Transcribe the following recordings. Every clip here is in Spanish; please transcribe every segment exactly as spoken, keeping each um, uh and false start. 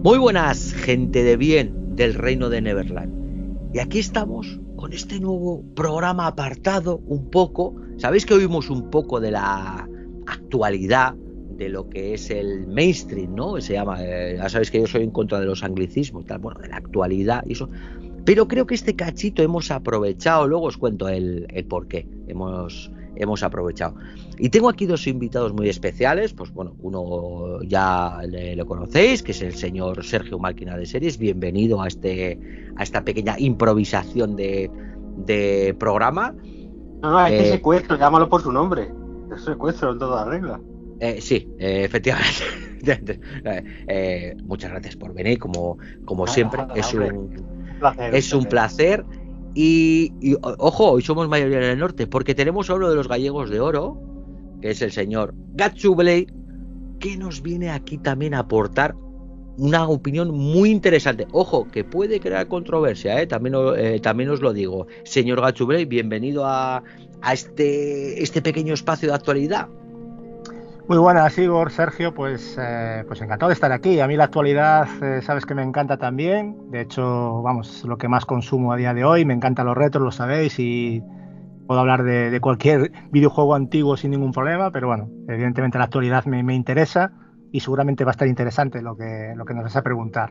Muy buenas, gente de bien del reino de Neverland. Y aquí estamos con este nuevo programa apartado un poco. Sabéis que oímos un poco de la actualidad, de lo que es el mainstream, ¿no? Se llama, eh, ya sabéis que yo soy en contra de los anglicismos, tal, bueno, de la actualidad y eso. Pero creo que este cachito hemos aprovechado, luego os cuento el, el por qué hemos, hemos aprovechado. Y tengo aquí dos invitados muy especiales, pues bueno, uno ya le, le conocéis, que es el señor Sergio Máquina de Series. Bienvenido a este a esta pequeña improvisación de, de programa. No, no, este eh, secuestro, llámalo por su nombre. Es secuestro en toda regla. Eh, sí, eh, efectivamente. eh, muchas gracias por venir, como, como ah, siempre. Ah, es hombre. un placer, es un placer. Y, y ojo, hoy somos mayoría en el norte, porque tenemos a uno de los gallegos de oro, que es el señor Gatsu Blade, que nos viene aquí también a aportar una opinión muy interesante. Ojo, que puede crear controversia, ¿eh? También, eh, también os lo digo. Señor Gatsu Blade, bienvenido a, a este, este pequeño espacio de actualidad. Muy buenas, Igor, Sergio, pues, eh, pues encantado de estar aquí. A mí la actualidad, eh, sabes que me encanta también. De hecho, vamos, lo que más consumo a día de hoy. Me encantan los retros, lo sabéis, y puedo hablar de, de cualquier videojuego antiguo sin ningún problema, pero bueno, evidentemente la actualidad me, me interesa y seguramente va a estar interesante lo que, lo que nos vas a preguntar.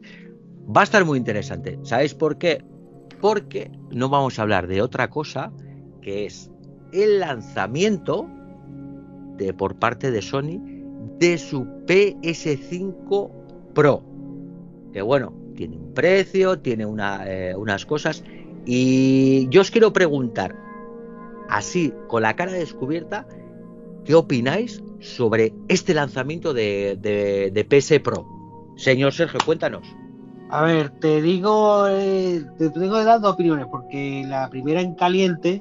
Va a estar muy interesante. ¿Sabéis por qué? Porque no vamos a hablar de otra cosa, que es el lanzamiento de, por parte de Sony de su P S cinco Pro, que bueno, tiene un precio, tiene una, eh, unas cosas, y yo os quiero preguntar, así con la cara descubierta, ¿qué opináis sobre este lanzamiento de, de, de P S Pro? Señor Sergio, cuéntanos. A ver, te digo, eh, te tengo que dar dos opiniones, porque la primera en caliente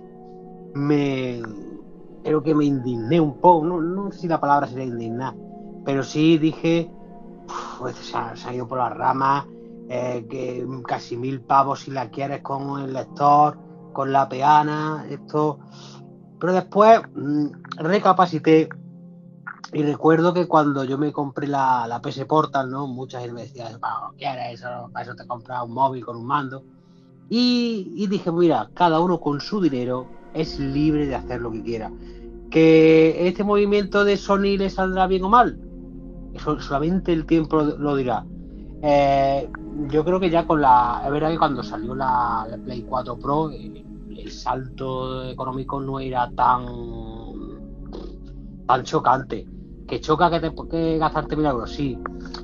me... creo que me indigné un poco, no, no sé si la palabra sería indignar, pero sí dije, pues se ha, se ha ido por las ramas, eh, que casi mil pavos si la quieres con el lector, con la peana, esto. Pero después mmm, recapacité y recuerdo que cuando yo me compré la, la P S Portal, ¿no? Mucha gente me decía, ¿qué quieres eso? Para eso te compras un móvil con un mando. Y, y dije, mira, cada uno con su dinero es libre de hacer lo que quiera. ¿Que este movimiento de Sony le saldrá bien o mal? Eso solamente el tiempo lo dirá. Eh, yo creo que ya con la... Es verdad que cuando salió la, la Play cuatro Pro, eh, el salto económico no era tan tan chocante. Que choca que, te, que gastarte mil euros, sí.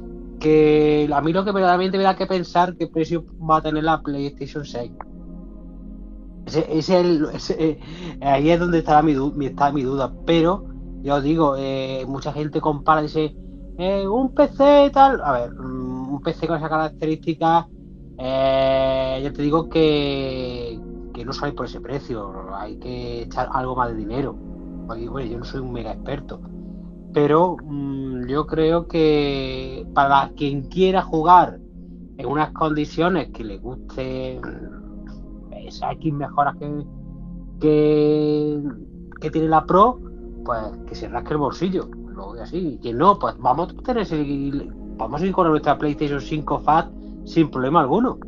Que a mí lo que verdaderamente me da que pensar qué precio va a tener la PlayStation seis. Ese, ese, el, ese, eh, ahí es donde estará mi, mi, está mi duda. Pero, yo os digo, eh, mucha gente compara, dice, eh, un P C y tal. A ver, un P C con esas características, eh, yo te digo que, que no sale por ese precio. Hay que echar algo más de dinero. Porque, bueno, yo no soy un mega experto. Pero mmm, yo creo que para quien quiera jugar en unas condiciones que le guste esas X mejoras que, que, que tiene la Pro, pues que se rasque el bolsillo. Lo voy así. Y que no, pues vamos a tener ese, vamos a ir con nuestra PlayStation cinco Fat sin problema alguno.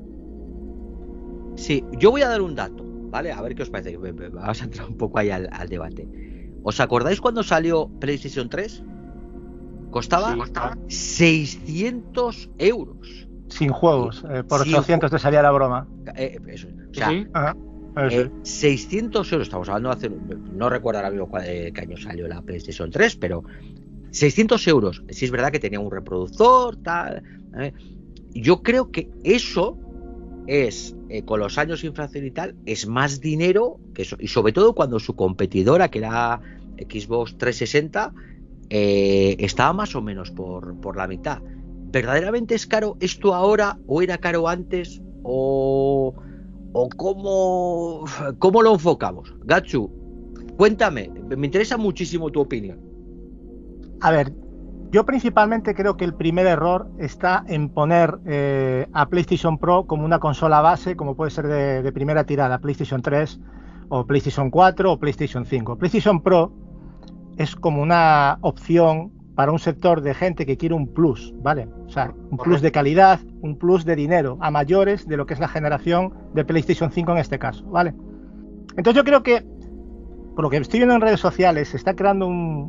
Sí, yo voy a dar un dato, ¿vale? A ver qué os parece. Vamos a entrar un poco ahí al, al debate. ¿Os acordáis cuando salió PlayStation tres? Costaba, sí, costaba seiscientos euros. Sin juegos, eh, por Sin ochocientos ju- te salía la broma. Eh, eso, o sea, ¿Sí? Ajá, eh, seiscientos euros, estamos hablando hace, no recuerdo ahora mismo cuál, eh, qué año salió la PlayStation tres, pero seiscientos euros, sí es verdad que tenía un reproductor, tal. Eh, yo creo que eso es, eh, con los años de inflación y tal, es más dinero que eso, y sobre todo cuando su competidora, que era Xbox trescientos sesenta, eh, estaba más o menos por, por la mitad. ¿Verdaderamente es caro esto ahora o era caro antes? ¿O, o cómo, cómo lo enfocamos? Gatsu, cuéntame, me interesa muchísimo tu opinión. A ver, yo principalmente creo que el primer error está en poner eh, a PlayStation Pro como una consola base, como puede ser de, de primera tirada, PlayStation tres o PlayStation cuatro o PlayStation cinco. PlayStation Pro es como una opción para un sector de gente que quiere un plus, ¿vale? O sea, un plus de calidad, un plus de dinero a mayores de lo que es la generación de PlayStation cinco en este caso, ¿vale? Entonces yo creo que, por lo que estoy viendo en redes sociales, se está creando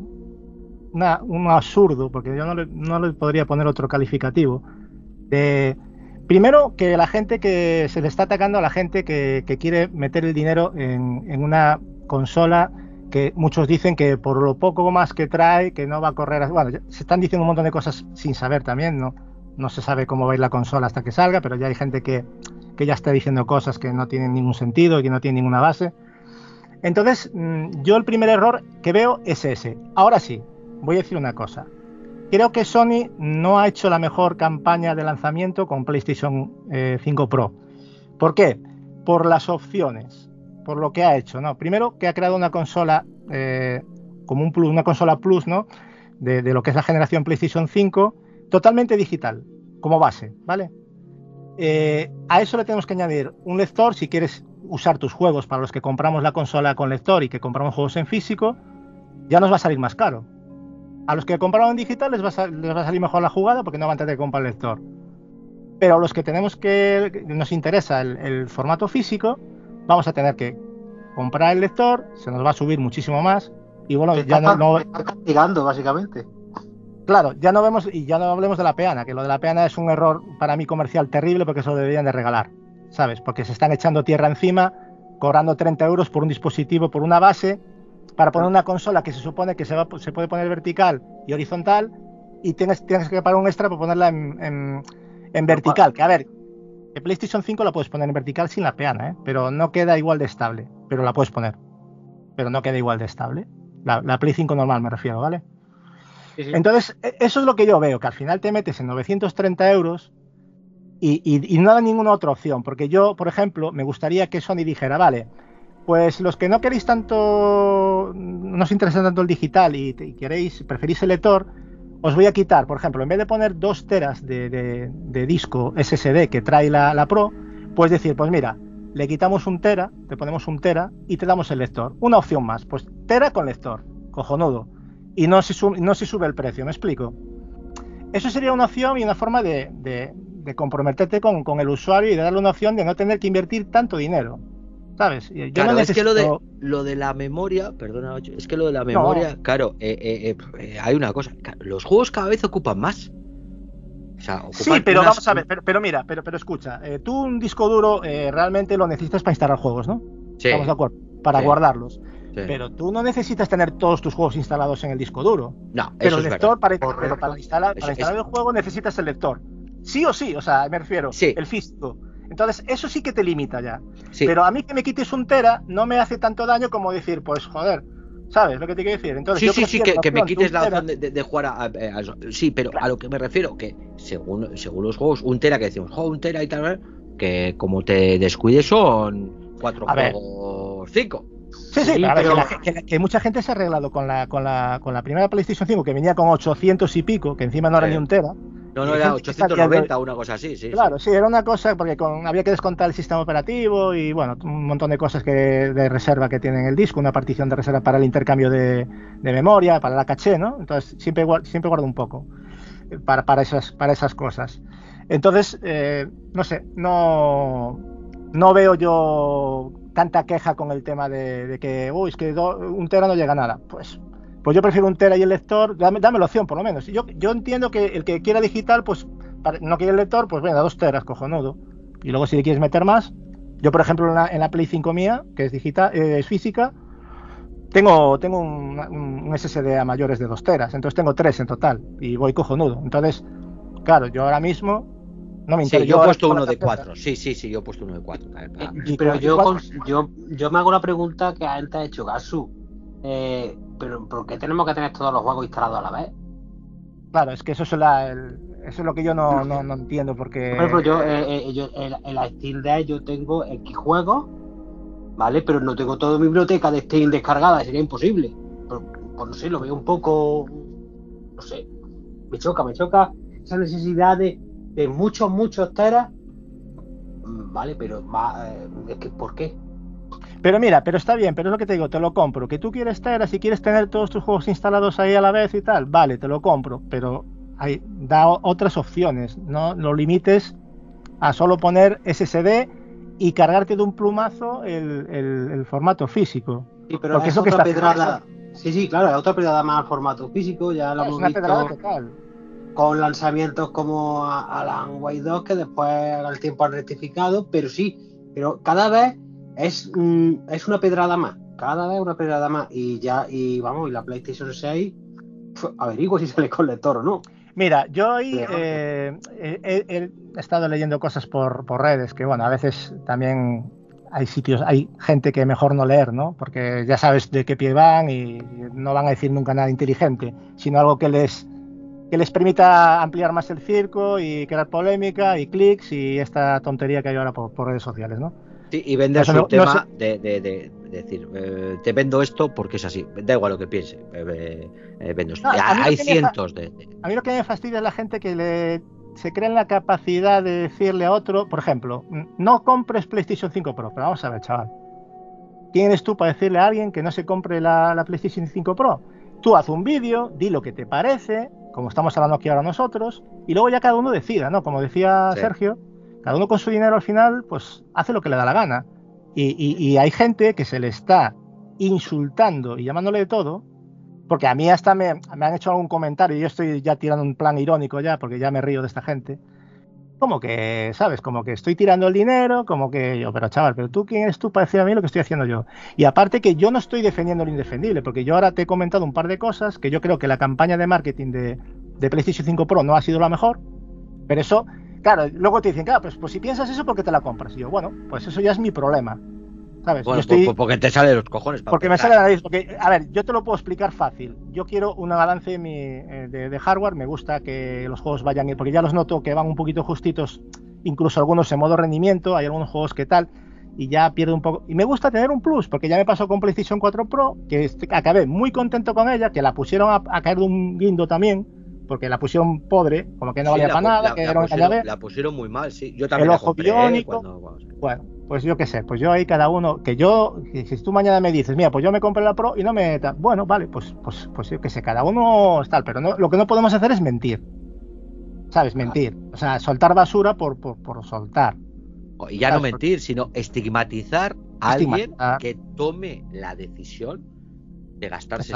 un, una, un absurdo, porque yo no le, no le podría poner otro calificativo, de, primero, que la gente que se le está atacando a la gente que, que quiere meter el dinero en, en una consola que muchos dicen que por lo poco más que trae, que no va a correr. Bueno, se están diciendo un montón de cosas sin saber también, ¿no? No se sabe cómo va a ir la consola hasta que salga, pero ya hay gente que, que ya está diciendo cosas que no tienen ningún sentido y que no tienen ninguna base. Entonces, yo el primer error que veo es ese. Ahora sí, voy a decir una cosa. Creo que Sony no ha hecho la mejor campaña de lanzamiento con PlayStation eh, cinco Pro. ¿Por qué? Por las opciones. Por lo que ha hecho, ¿no? Primero, que ha creado una consola eh, como un plus, una consola plus, ¿no? De, de lo que es la generación PlayStation cinco, totalmente digital, como base, ¿vale? Eh, a eso le tenemos que añadir un lector, si quieres usar tus juegos, para los que compramos la consola con lector y que compramos juegos en físico, ya nos va a salir más caro. A los que compraron en digital les va a, les va a salir mejor la jugada porque no van a tener que comprar el lector. Pero los que tenemos que, que nos interesa el, el formato físico, vamos a tener que comprar el lector, se nos va a subir muchísimo más y bueno, ya no, no... está castigando básicamente. Claro, ya no vemos, y ya no hablemos de la peana, que lo de la peana es un error para mí comercial terrible porque eso lo deberían de regalar, ¿sabes? Porque se están echando tierra encima, cobrando treinta euros por un dispositivo, por una base, para poner una consola que se supone que se, va, se puede poner vertical y horizontal y tienes, tienes que pagar un extra para ponerla en, en, en vertical, que a ver... El PlayStation cinco la puedes poner en vertical sin la peana, ¿eh? Pero no queda igual de estable. Pero la puedes poner. Pero no queda igual de estable. La, la Play cinco normal me refiero, ¿vale? Sí, sí. Entonces, eso es lo que yo veo, que al final te metes en novecientos treinta euros y, y, y no da ninguna otra opción. Porque yo, por ejemplo, me gustaría que Sony dijera, vale, pues los que no queréis tanto, no os interesa tanto el digital y, y queréis, preferís el lector, os voy a quitar, por ejemplo, en vez de poner dos teras de, de, de disco S S D que trae la, la Pro, puedes decir, pues mira, le quitamos un tera, te ponemos un tera y te damos el lector. Una opción más, pues tera con lector, cojonudo. Y no se, sub, no se sube el precio, ¿me explico? Eso sería una opción y una forma de, de, de comprometerte con, con el usuario y de darle una opción de no tener que invertir tanto dinero. ¿Sabes? Yo claro, no necesito... es que lo de, lo de la memoria, perdona, es que lo de la memoria, no. claro, eh, eh, eh, hay una cosa, los juegos cada vez ocupan más. O sea, ocupan sí, pero unas... vamos a ver, pero, pero mira, pero, pero escucha, eh, tú un disco duro eh, realmente lo necesitas para instalar juegos, ¿no? Sí. Estamos de acuerdo, para sí. guardarlos. Sí. Pero tú no necesitas tener todos tus juegos instalados en el disco duro. No, pero eso el es lector, para, Correcto. pero para instalar, para instalar es... el juego necesitas el lector. Sí o sí, o sea, me refiero, sí. el físico. Entonces, eso sí que te limita ya. Sí. Pero a mí que me quites un tera no me hace tanto daño como decir, pues joder, ¿sabes lo que te quiero decir? Entonces, sí, yo sí, sí, que, que me quites la opción de, de, de jugar a, a, a sí, pero claro. a lo que me refiero, que según, según los juegos, un tera que decimos, oh, un tera y tal, que como te descuides son cuatro a juegos, ver. cinco. Sí, sí, sí pero, pero... Que, que, que mucha gente se ha arreglado con la, con la, con la primera PlayStation cinco, que venía con ochocientos y pico, que encima no era sí. ni un tera. No, no, era ochocientos noventa o una cosa así, sí. Claro, sí, sí, era una cosa porque con, había que descontar el sistema operativo y bueno, un montón de cosas que de reserva que tiene en el disco, una partición de reserva para el intercambio de, de memoria, para la caché, ¿no? Entonces siempre, siempre guardo un poco para, para, esas, para esas cosas. Entonces, eh, no sé, no, no veo yo tanta queja con el tema de, de que, uy, es que do, un tera no llega a nada. Pues... Pues yo prefiero un tera y el lector, dame, dame la opción por lo menos. Yo, yo entiendo que el que quiera digital, pues para, no quiere el lector, pues venga, dos teras, cojonudo. Y luego si le quieres meter más, yo por ejemplo en la, en la Play cinco mía, que es digital, eh, es física, tengo, tengo un, un, un S S D a mayores de dos teras, entonces tengo tres en total y voy cojonudo. Entonces, claro, yo ahora mismo no me interesa. Sí, yo he puesto uno de cuatro, sí, sí, sí, yo he puesto uno de cuatro. Y, pero yo, con, yo, yo me hago una pregunta que antes ha hecho Gasu. Eh, pero ¿por qué tenemos que tener todos los juegos instalados a la vez? Claro, es que eso es, la, el, eso es lo que yo no, no, no entiendo porque... Por ejemplo, yo, eh, eh, yo en, en la Steam Deck yo tengo X juegos, ¿vale? Pero no tengo toda mi biblioteca de Steam descargada, sería imposible. Pero, pues no sé, lo veo un poco... No sé, me choca, me choca esa necesidad de, de muchos, muchos teras, ¿vale? Pero, va, eh, es que, ¿por qué? Pero mira, pero está bien, pero es lo que te digo, te lo compro. Que tú quieres tener, si quieres tener todos tus juegos instalados ahí a la vez y tal, vale, te lo compro, pero hay, da otras opciones, no lo limites a solo poner S S D y cargarte de un plumazo el, el, el formato físico. Sí, pero es, es lo otra que está pedrada. Haciendo. Sí, sí, claro, es otra pedrada más al formato físico, ya lo es hemos una visto pedrada total. Con lanzamientos como Alan Wake dos, que después al tiempo han rectificado, pero sí, pero cada vez es, mm, es una pedrada más, cada vez una pedrada más, y ya, y vamos, y la PlayStation seis, pf, averiguo si sale con lector o no. Mira, yo hoy eh, he, he, he estado leyendo cosas por, por redes, que bueno, a veces también hay sitios, hay gente que mejor no leer, ¿no? Porque ya sabes de qué pie van y no van a decir nunca nada inteligente, sino algo que les, que les permita ampliar más el circo y crear polémica y clics y esta tontería que hay ahora por, por redes sociales, ¿no? Sí, y vender no, su no, tema no sé. de, de, de, de decir, eh, te vendo esto porque es así, da igual lo que piense, eh, eh, vendo esto. No, hay cientos de, de... A mí lo que me fastidia es la gente que le, se cree en la capacidad de decirle a otro, por ejemplo, no compres PlayStation cinco Pro, pero vamos a ver, chaval. ¿Quién eres tú para decirle a alguien que no se compre la, la PlayStation cinco Pro? Tú haz un vídeo, di lo que te parece, como estamos hablando aquí ahora nosotros, y luego ya cada uno decida, ¿no? Como decía sí. Sergio, cada uno con su dinero al final, pues hace lo que le da la gana. Y, y, y hay gente que se le está insultando y llamándole de todo, porque a mí hasta me, me han hecho algún comentario y yo estoy ya tirando un plan irónico ya, porque ya me río de esta gente. Como que, ¿sabes? Como que estoy tirando el dinero, como que yo, pero chaval, pero tú quién eres tú para decir a mí lo que estoy haciendo yo. Y aparte que yo no estoy defendiendo lo indefendible, porque yo ahora te he comentado un par de cosas que yo creo que la campaña de marketing de, de PlayStation cinco Pro no ha sido la mejor, pero eso, claro, luego te dicen, claro, pues, pues si piensas eso, ¿por qué te la compras? Y yo, bueno, pues eso ya es mi problema. ¿Sabes? Bueno, yo estoy... por, porque te sale de los cojones. Porque me sale de la nariz. Porque, a ver, yo te lo puedo explicar fácil. Yo quiero un balance mi, eh, de, de hardware. Me gusta que los juegos vayan, porque ya los noto que van un poquito justitos, incluso algunos en modo rendimiento. Hay algunos juegos que tal, y ya pierdo un poco. Y me gusta tener un plus, porque ya me pasó con PlayStation cuatro Pro, que acabé muy contento con ella, que la pusieron a, a caer de un guindo también, porque la pusieron pobre, como que no valía sí, para nada. La, que la, era pusieron, la pusieron muy mal, sí. Yo también el la ojo compré, biónico. ¿eh? Cuando, vamos. Bueno, pues yo qué sé, pues yo ahí cada uno, que yo, si tú mañana me dices, mira, pues yo me compré la Pro y no me... Bueno, vale, pues, pues, pues yo qué sé, cada uno es tal, pero no, lo que no podemos hacer es mentir, ¿sabes? Mentir, o sea, soltar basura por, por, por soltar. Y ya ¿sabes? No mentir, sino estigmatizar a alguien que tome la decisión de gastarse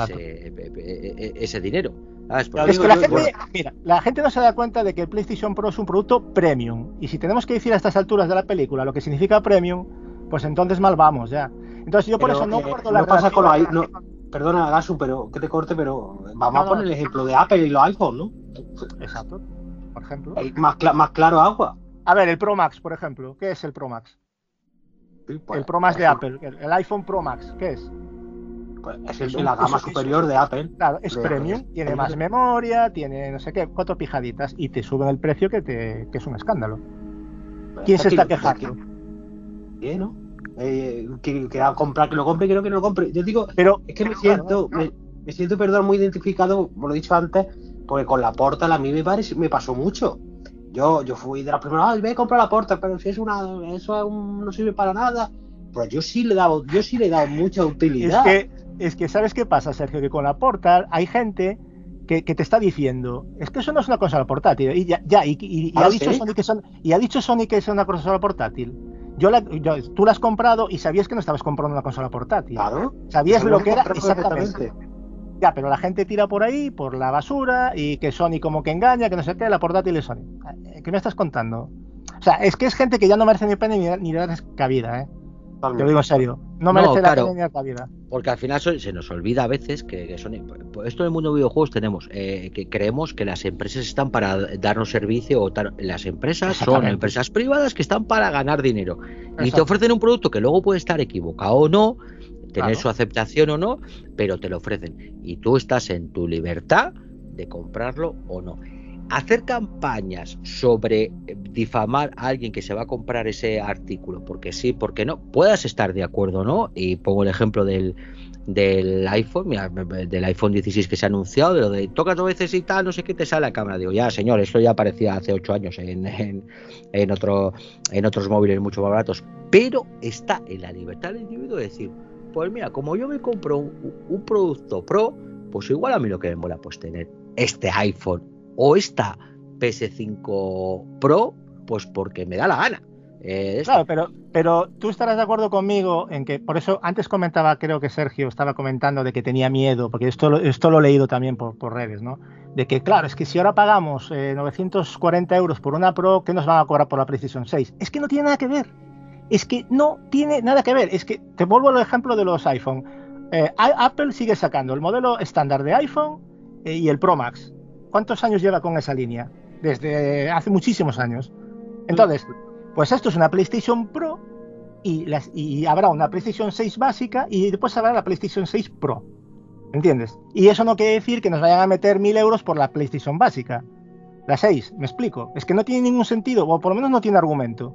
ese, ese dinero. ¿Sabes? Es digo, que la, yo, gente, yo... mira, la gente no se da cuenta de que el PlayStation Pro es un producto premium. Y si tenemos que decir a estas alturas de la película lo que significa premium, pues entonces mal vamos ya. Entonces yo por pero, eso no eh, guardo la no pasa con la, no, Perdona, Gasu, pero que te corte, pero vamos no, a poner no. el ejemplo de Apple y los iPhones, ¿no? Exacto, por ejemplo. Más, cl más claro agua. A ver, el Pro Max, por ejemplo. ¿Qué es el Pro Max? Sí, pues, el Pro Max de Apple. El, el iPhone Pro Max, ¿qué es? Es el, la gama eso, superior eso, de Apple. Claro, es premium, Apple. Tiene más memoria, tiene no sé qué, cuatro pijaditas y te suben el precio que, te, que es un escándalo. ¿Quién se está quejando? ¿Qué, no? Eh, que, que a comprar, que lo compre, creo que no lo compre. Yo digo, pero es que me siento, me, me siento, perdón, muy identificado, como lo he dicho antes, porque con la Portal a mí me, parece, me pasó mucho. Yo, yo fui de la primera, ay, voy a comprar la Portal, pero si es una, eso es un, no sirve para nada. Pero yo sí le he dado, yo sí le he dado mucha utilidad. Es que Es que, ¿sabes qué pasa, Sergio? Que con la Portal hay gente que, que te está diciendo, es que eso no es una consola portátil. Y ya, ya y, y, y, ¿Ah, ha dicho sí? Sony que son, y ha dicho Sony que es una consola portátil. Yo la, yo, tú la has comprado y sabías que no estabas comprando una consola portátil. Claro. Sabías lo que era exactamente. Ya, pero la gente tira por ahí, por la basura, y que Sony como que engaña, que no sé qué, la portátil es Sony. ¿Qué me estás contando? O sea, es que es gente que ya no merece ni pena ni, ni darles cabida, ¿eh? Te lo digo en serio, no merece no, la claro, pena ni la vida. Porque al final se nos olvida a veces que, que son esto en el mundo de videojuegos tenemos eh, que creemos que las empresas están para darnos servicio o tar, las empresas son empresas privadas que están para ganar dinero. Exacto. Y te ofrecen un producto que luego puede estar equivocado o no, tener claro. su aceptación o no, pero te lo ofrecen y tú estás en tu libertad de comprarlo o no. Hacer campañas sobre difamar a alguien que se va a comprar ese artículo, porque sí, porque no, puedas estar de acuerdo, ¿no? Y pongo el ejemplo del, del iPhone, mira, del iPhone dieciséis que se ha anunciado, de lo de tocas dos veces y tal, no sé qué, te sale la cámara. Digo, ya señor, esto ya aparecía hace ocho años en, en, en, otro, en otros móviles mucho más baratos, pero está en la libertad del individuo de decir, pues mira, como yo me compro un, un producto Pro, pues igual a mí lo que me mola pues tener este iPhone o esta P S cinco Pro, pues porque me da la gana. Eh, claro, pero, pero tú estarás de acuerdo conmigo en que, por eso antes comentaba, creo que Sergio estaba comentando de que tenía miedo, porque esto, esto lo he leído también por, por redes, ¿no? De que, claro, es que si ahora pagamos eh, novecientos cuarenta euros por una Pro, ¿qué nos van a cobrar por la PlayStation seis? Es que no tiene nada que ver. Es que no tiene nada que ver. Es que te vuelvo al ejemplo de los iPhone. Eh, Apple sigue sacando el modelo estándar de iPhone eh, y el Pro Max. ¿Cuántos años lleva con esa línea? Desde hace muchísimos años. Entonces, pues esto es una PlayStation Pro y, las, y habrá una PlayStation seis básica y después habrá la PlayStation seis Pro. ¿Entiendes? Y eso no quiere decir que nos vayan a meter mil euros por la PlayStation básica. La seis, me explico. Es que no tiene ningún sentido, o por lo menos no tiene argumento.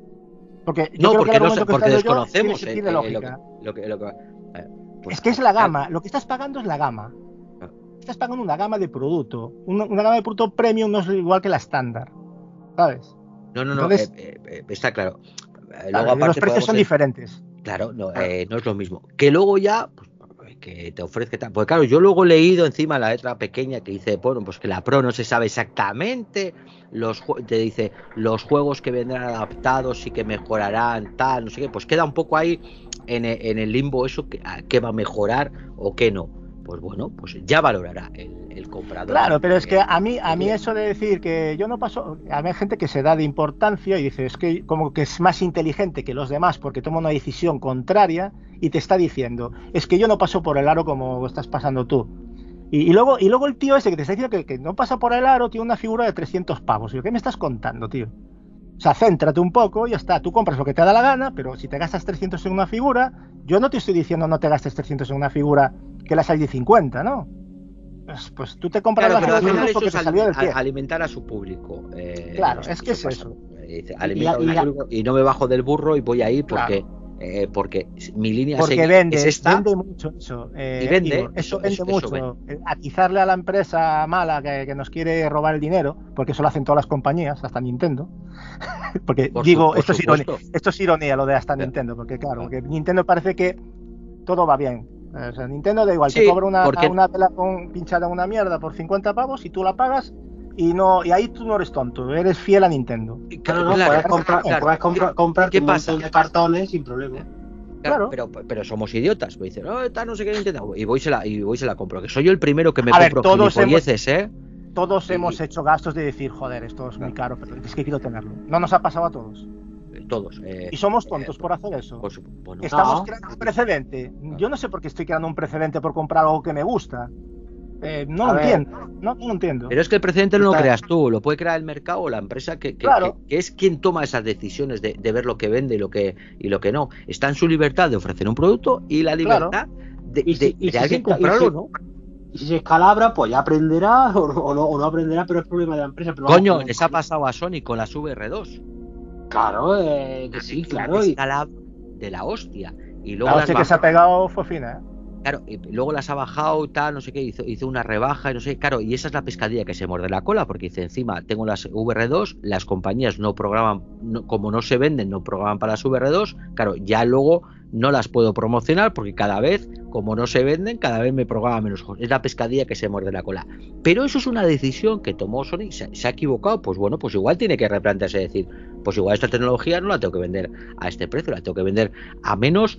Porque yo no, creo porque, que el no, porque desconocemos yo, tiene, tiene eh, eh, lo que, lo que, lo que, eh, pues, es que es la gama, lo que estás pagando es la gama. Estás pagando una gama de producto. Una, una gama de producto premium no es igual que la estándar, ¿sabes? No, no, no, Entonces, eh, eh, está claro. Luego, claro aparte, los precios son ser, diferentes. Claro, no, eh, no es lo mismo. Que luego ya, pues, que te ofrezca tal. Porque claro, yo luego he leído encima la letra pequeña que dice, bueno, pues que la Pro no se sabe exactamente, los te dice, los juegos que vendrán adaptados y que mejorarán, tal, no sé qué, pues queda un poco ahí en, en el limbo eso, que, qué va a mejorar o qué no. Pues bueno, pues ya valorará el, el comprador. Claro, pero es que a mí, a mí eso de decir que yo no paso, a mí hay gente que se da de importancia y dice, es que como que es más inteligente que los demás porque toma una decisión contraria y te está diciendo, es que yo no paso por el aro como estás pasando tú. Y, y luego y luego el tío ese que te está diciendo que, que no pasa por el aro tiene una figura de trescientos pavos. Y yo, ¿qué me estás contando, tío? O sea, céntrate un poco y ya está. Tú compras lo que te da la gana, pero si te gastas trescientos en una figura, yo no te estoy diciendo no te gastes trescientos en una figura que la salís de cincuenta, ¿no? Pues, pues tú te compras claro, la figura pero porque te salió del pie. Alimentar a su público. Eh, claro, es que es eso. Dice, alimenta y, a, y, a, público y no me bajo del burro y voy ahí porque... Claro. Eh, porque mi línea porque vende, es esta, vende mucho eso, eh, y vende, Igor, eso, eso vende eso, mucho, eso vende. Atizarle a la empresa mala que, que nos quiere robar el dinero, porque eso lo hacen todas las compañías, hasta Nintendo, porque por digo, su, esto, es ironía, esto es ironía lo de hasta claro. Nintendo, porque claro, porque Nintendo parece que todo va bien, o sea, Nintendo da igual, sí, te cobra una, porque... una tela con, pinchada en una mierda por cincuenta pavos y tú la pagas. Y no y ahí tú no eres tonto, eres fiel a Nintendo. Claro, no, claro, puedes comprar, claro. puedes comprar, comprar un montón de cartones sin problema. Claro, claro. Pero, pero somos idiotas. Me dicen, no, esta no sé qué Nintendo. Y voy se la, y voy se la compro. Que soy yo el primero que me a compro ver, todos hemos, ¿eh? Todos y, hemos hecho gastos de decir, joder, esto es claro. muy caro, pero es que quiero tenerlo. No nos ha pasado a todos. Todos. Eh, y somos tontos eh, por hacer eso. Por su, bueno, Estamos no. creando un precedente. Yo no sé por qué estoy creando un precedente por comprar algo que me gusta. Eh, no lo entiendo, no, no lo entiendo. Pero es que el precedente no lo creas tú, lo puede crear el mercado o la empresa que, que, claro. que, que es quien toma esas decisiones de, de ver lo que vende y lo que y lo que no. Está en su libertad de ofrecer un producto y la libertad claro. de, y si, de, y de si alguien se, comprarlo, y si, ¿no? Y si se escalabra, pues ya aprenderá o, o, no, o no aprenderá, pero es problema de la empresa. Pero Coño, vamos, les ha pasado a Sony con las V R dos. Claro, eh, que sí, claro. Y... de la hostia. Y luego la las hostia que se ha pegado fue fina, ¿eh? Claro, y luego las ha bajado y tal, no sé qué, hizo, hizo una rebaja y no sé, claro, y esa es la pescadilla que se muerde la cola, porque dice, encima tengo las V R dos, las compañías no programan, no, como no se venden, no programan para las V R dos, claro, ya luego no las puedo promocionar porque cada vez, como no se venden, cada vez me programan menos juegos. Es la pescadilla que se muerde la cola. Pero eso es una decisión que tomó Sony, se, se ha equivocado, pues bueno, pues igual tiene que replantearse, decir, pues igual esta tecnología no la tengo que vender a este precio, la tengo que vender a menos,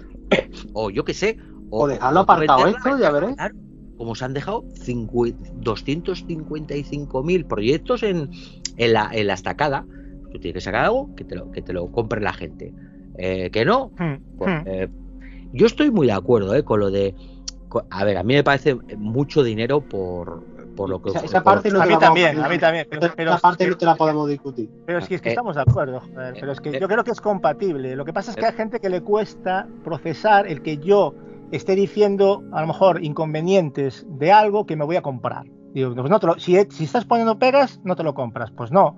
o yo qué sé, O, o dejarlo apartado esto, ya veré. Claro, como se han dejado doscientos cincuenta y cinco mil proyectos en, en, la, en la estacada, tú tienes que sacar algo que te lo, que te lo compre la gente. Eh, que no, hmm. pues, eh, yo estoy muy de acuerdo eh, con lo de. Con, a ver, a mí me parece mucho dinero por, por lo que. Esa, esa parte por, no a mí también, a mí también. Pero, pero esa parte no te la podemos discutir. Pero es que, es que estamos de acuerdo, joder, pero es que yo creo que es compatible. Lo que pasa es que hay gente que le cuesta procesar el que yo esté diciendo a lo mejor inconvenientes de algo que me voy a comprar. Digo, pues no te lo, si, si estás poniendo pegas, no te lo compras. Pues no,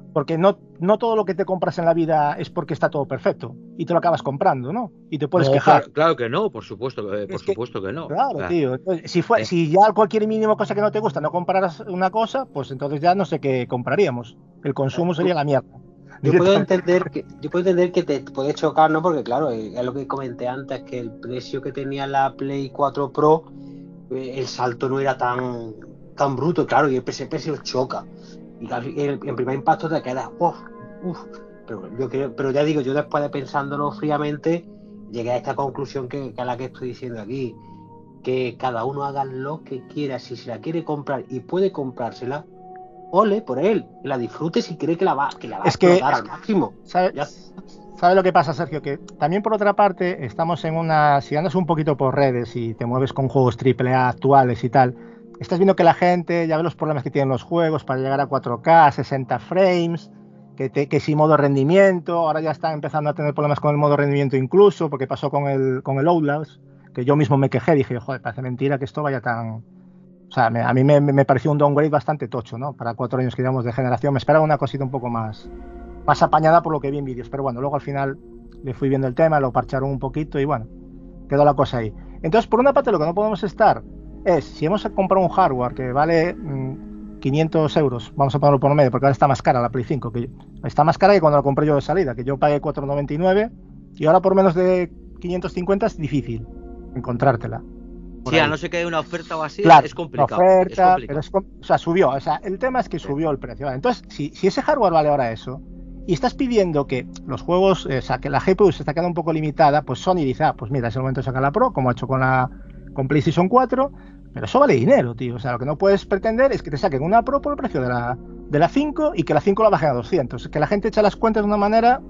Porque no, no todo lo que te compras en la vida es porque está todo perfecto y te lo acabas comprando, ¿no? Y te puedes no, quejar. Claro, claro que no, por supuesto, eh, por Es que, supuesto que no. claro, Claro. tío. Si, fue, Eh, si ya cualquier mínimo cosa que no te gusta no compraras una cosa, pues entonces ya no sé qué compraríamos. El consumo sería la mierda. Yo puedo entender que yo puedo entender que te puede chocar, ¿no? Porque claro, eh, es lo que comenté antes, que el precio que tenía la Play cuatro Pro, eh, el salto no era tan tan bruto, claro, y el precio, el precio choca. Y claro, el, el primer impacto te queda, uff, uff. Pero yo creo, pero ya digo, yo después de pensándolo fríamente, llegué a esta conclusión que, que a la que estoy diciendo aquí, que cada uno haga lo que quiera, si se la quiere comprar y puede comprársela, ole por él, que la disfrute si cree que la va, que la va Es a que, explotar al máximo. ¿sabes Ya. sabe lo que pasa, Sergio? Que también por otra parte estamos en una, si andas un poquito por redes y te mueves con juegos triple A actuales y tal, estás viendo que la gente ya ve los problemas que tienen los juegos para llegar a cuatro K, sesenta frames, que, te, que si modo rendimiento, ahora ya están empezando a tener problemas con el modo rendimiento incluso, porque pasó con el, con el Outlast, que yo mismo me quejé, dije, joder, parece mentira que esto vaya tan... O sea, me, a mí me, me pareció un downgrade bastante tocho, ¿no? Para cuatro años que llevamos de generación, me esperaba una cosita un poco más, más apañada por lo que vi en vídeos, pero bueno, luego al final le fui viendo el tema, lo parcharon un poquito y bueno, quedó la cosa ahí. Entonces, por una parte, lo que no podemos estar es, si hemos comprado un hardware que vale mmm, quinientos euros, vamos a ponerlo por medio, porque ahora está más cara la Play cinco, que está más cara que cuando la compré yo de salida, que yo pagué cuatro noventa y nueve y ahora por menos de quinientos cincuenta es difícil encontrártela. Sí, a no ser que haya una oferta o así, claro, es complicado. Una oferta, es complicado. pero es, o sea, subió. O sea, el tema es que subió el precio. Vale. Entonces, si, si ese hardware vale ahora eso, y estás pidiendo que los juegos, eh, o sea, que la G P U se está quedando un poco limitada, pues Sony dice, ah, pues mira, es el momento de sacar la Pro, como ha hecho con la con PlayStation cuatro, pero eso vale dinero, tío. O sea, lo que no puedes pretender es que te saquen una Pro por el precio de la, de la cinco y que la cinco la bajen a doscientos. Que la gente echa las cuentas de una manera...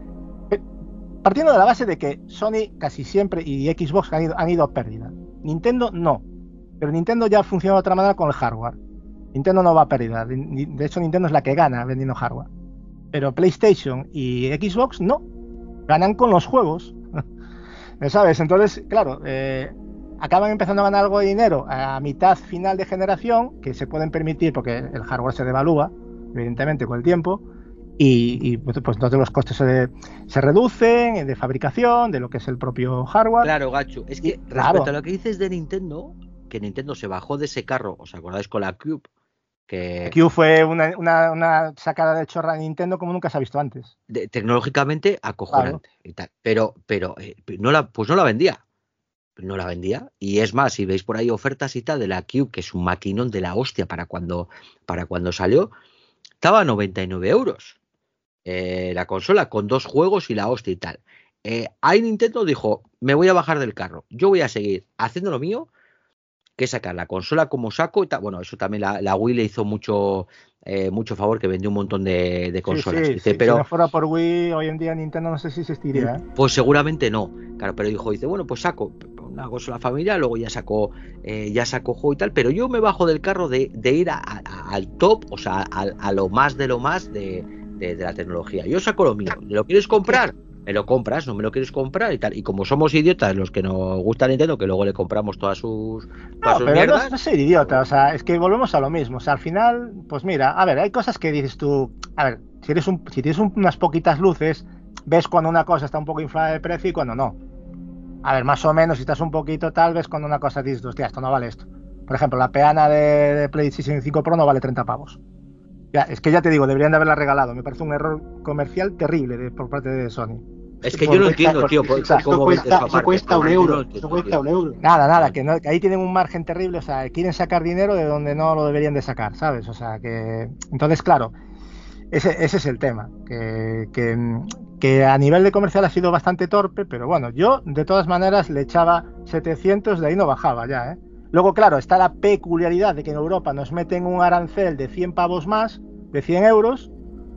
Partiendo de la base de que Sony casi siempre y Xbox han ido, han ido a pérdida. Nintendo no. Pero Nintendo ya funciona de otra manera con el hardware. Nintendo no va a pérdida. De hecho, Nintendo es la que gana vendiendo hardware. Pero PlayStation y Xbox no. Ganan con los juegos. ¿Sabes? Entonces, claro, eh, acaban empezando a ganar algo de dinero a mitad final de generación, que se pueden permitir porque el hardware se devalúa, evidentemente, con el tiempo. Y, y pues entonces los costes se, se reducen de fabricación, de lo que es el propio hardware. Claro, Gacho. Es que y, respecto claro. a lo que dices de Nintendo, que Nintendo se bajó de ese carro, ¿os acordáis con la Cube? Que... La Cube fue una, una, una sacada de chorra de Nintendo como nunca se ha visto antes. De, tecnológicamente acojonante claro. y tal. Pero, pero eh, no la, pues no la vendía. No la vendía. Y es más, si veis por ahí ofertas y tal de la Cube, que es un maquinón de la hostia para cuando, para cuando salió, estaba a noventa y nueve euros. Eh, la consola con dos juegos y la hostia y tal. Eh, ahí Nintendo dijo, me voy a bajar del carro, yo voy a seguir haciendo lo mío, que es sacar la consola como saco y tal. Bueno, eso también la, la Wii le hizo mucho eh, mucho favor, que vendió un montón de, de consolas. Sí, sí, dice, sí, pero, si no fuera por Wii, hoy en día Nintendo no sé si existiría. ¿eh? Pues seguramente no, claro, pero dijo, dice, bueno, pues saco una consola familiar, luego ya sacó eh, ya sacó juego y tal, pero yo me bajo del carro de, de ir a, a, al top, o sea, a, a lo más de lo más de De, de la tecnología. Yo saco lo mío. ¿Lo quieres comprar? Me lo compras, no me lo quieres comprar y tal. Y como somos idiotas los que nos gusta Nintendo, que luego le compramos todas sus, todas no, sus pero mierdas. No, no ser idiota, o sea, es que volvemos a lo mismo. O sea, al final, pues mira, a ver, hay cosas que dices tú, a ver, si eres un, si tienes un, unas poquitas luces, ves cuando una cosa está un poco inflada de precio y cuando no. A ver, más o menos, si estás un poquito tal, ves cuando una cosa dices, hostia, esto no vale esto. Por ejemplo, la peana de, de PlayStation cinco Pro no vale treinta pavos. Ya, es que ya te digo, deberían de haberla regalado. Me parece un error comercial terrible de, por parte de Sony. Es que yo no entiendo, tío, por, eso, cómo cuesta, eso cuesta un euro. Eso cuesta un euro. Nada, nada, que, no, que ahí tienen un margen terrible. O sea, quieren sacar dinero de donde no lo deberían de sacar, ¿sabes? O sea, que... Entonces, claro, ese, ese es el tema. Que, que, que a nivel de comercial ha sido bastante torpe, pero bueno, yo de todas maneras le echaba setecientos, de ahí no bajaba ya, ¿eh? Luego, claro, está la peculiaridad de que en Europa nos meten un arancel de cien pavos más, de cien euros,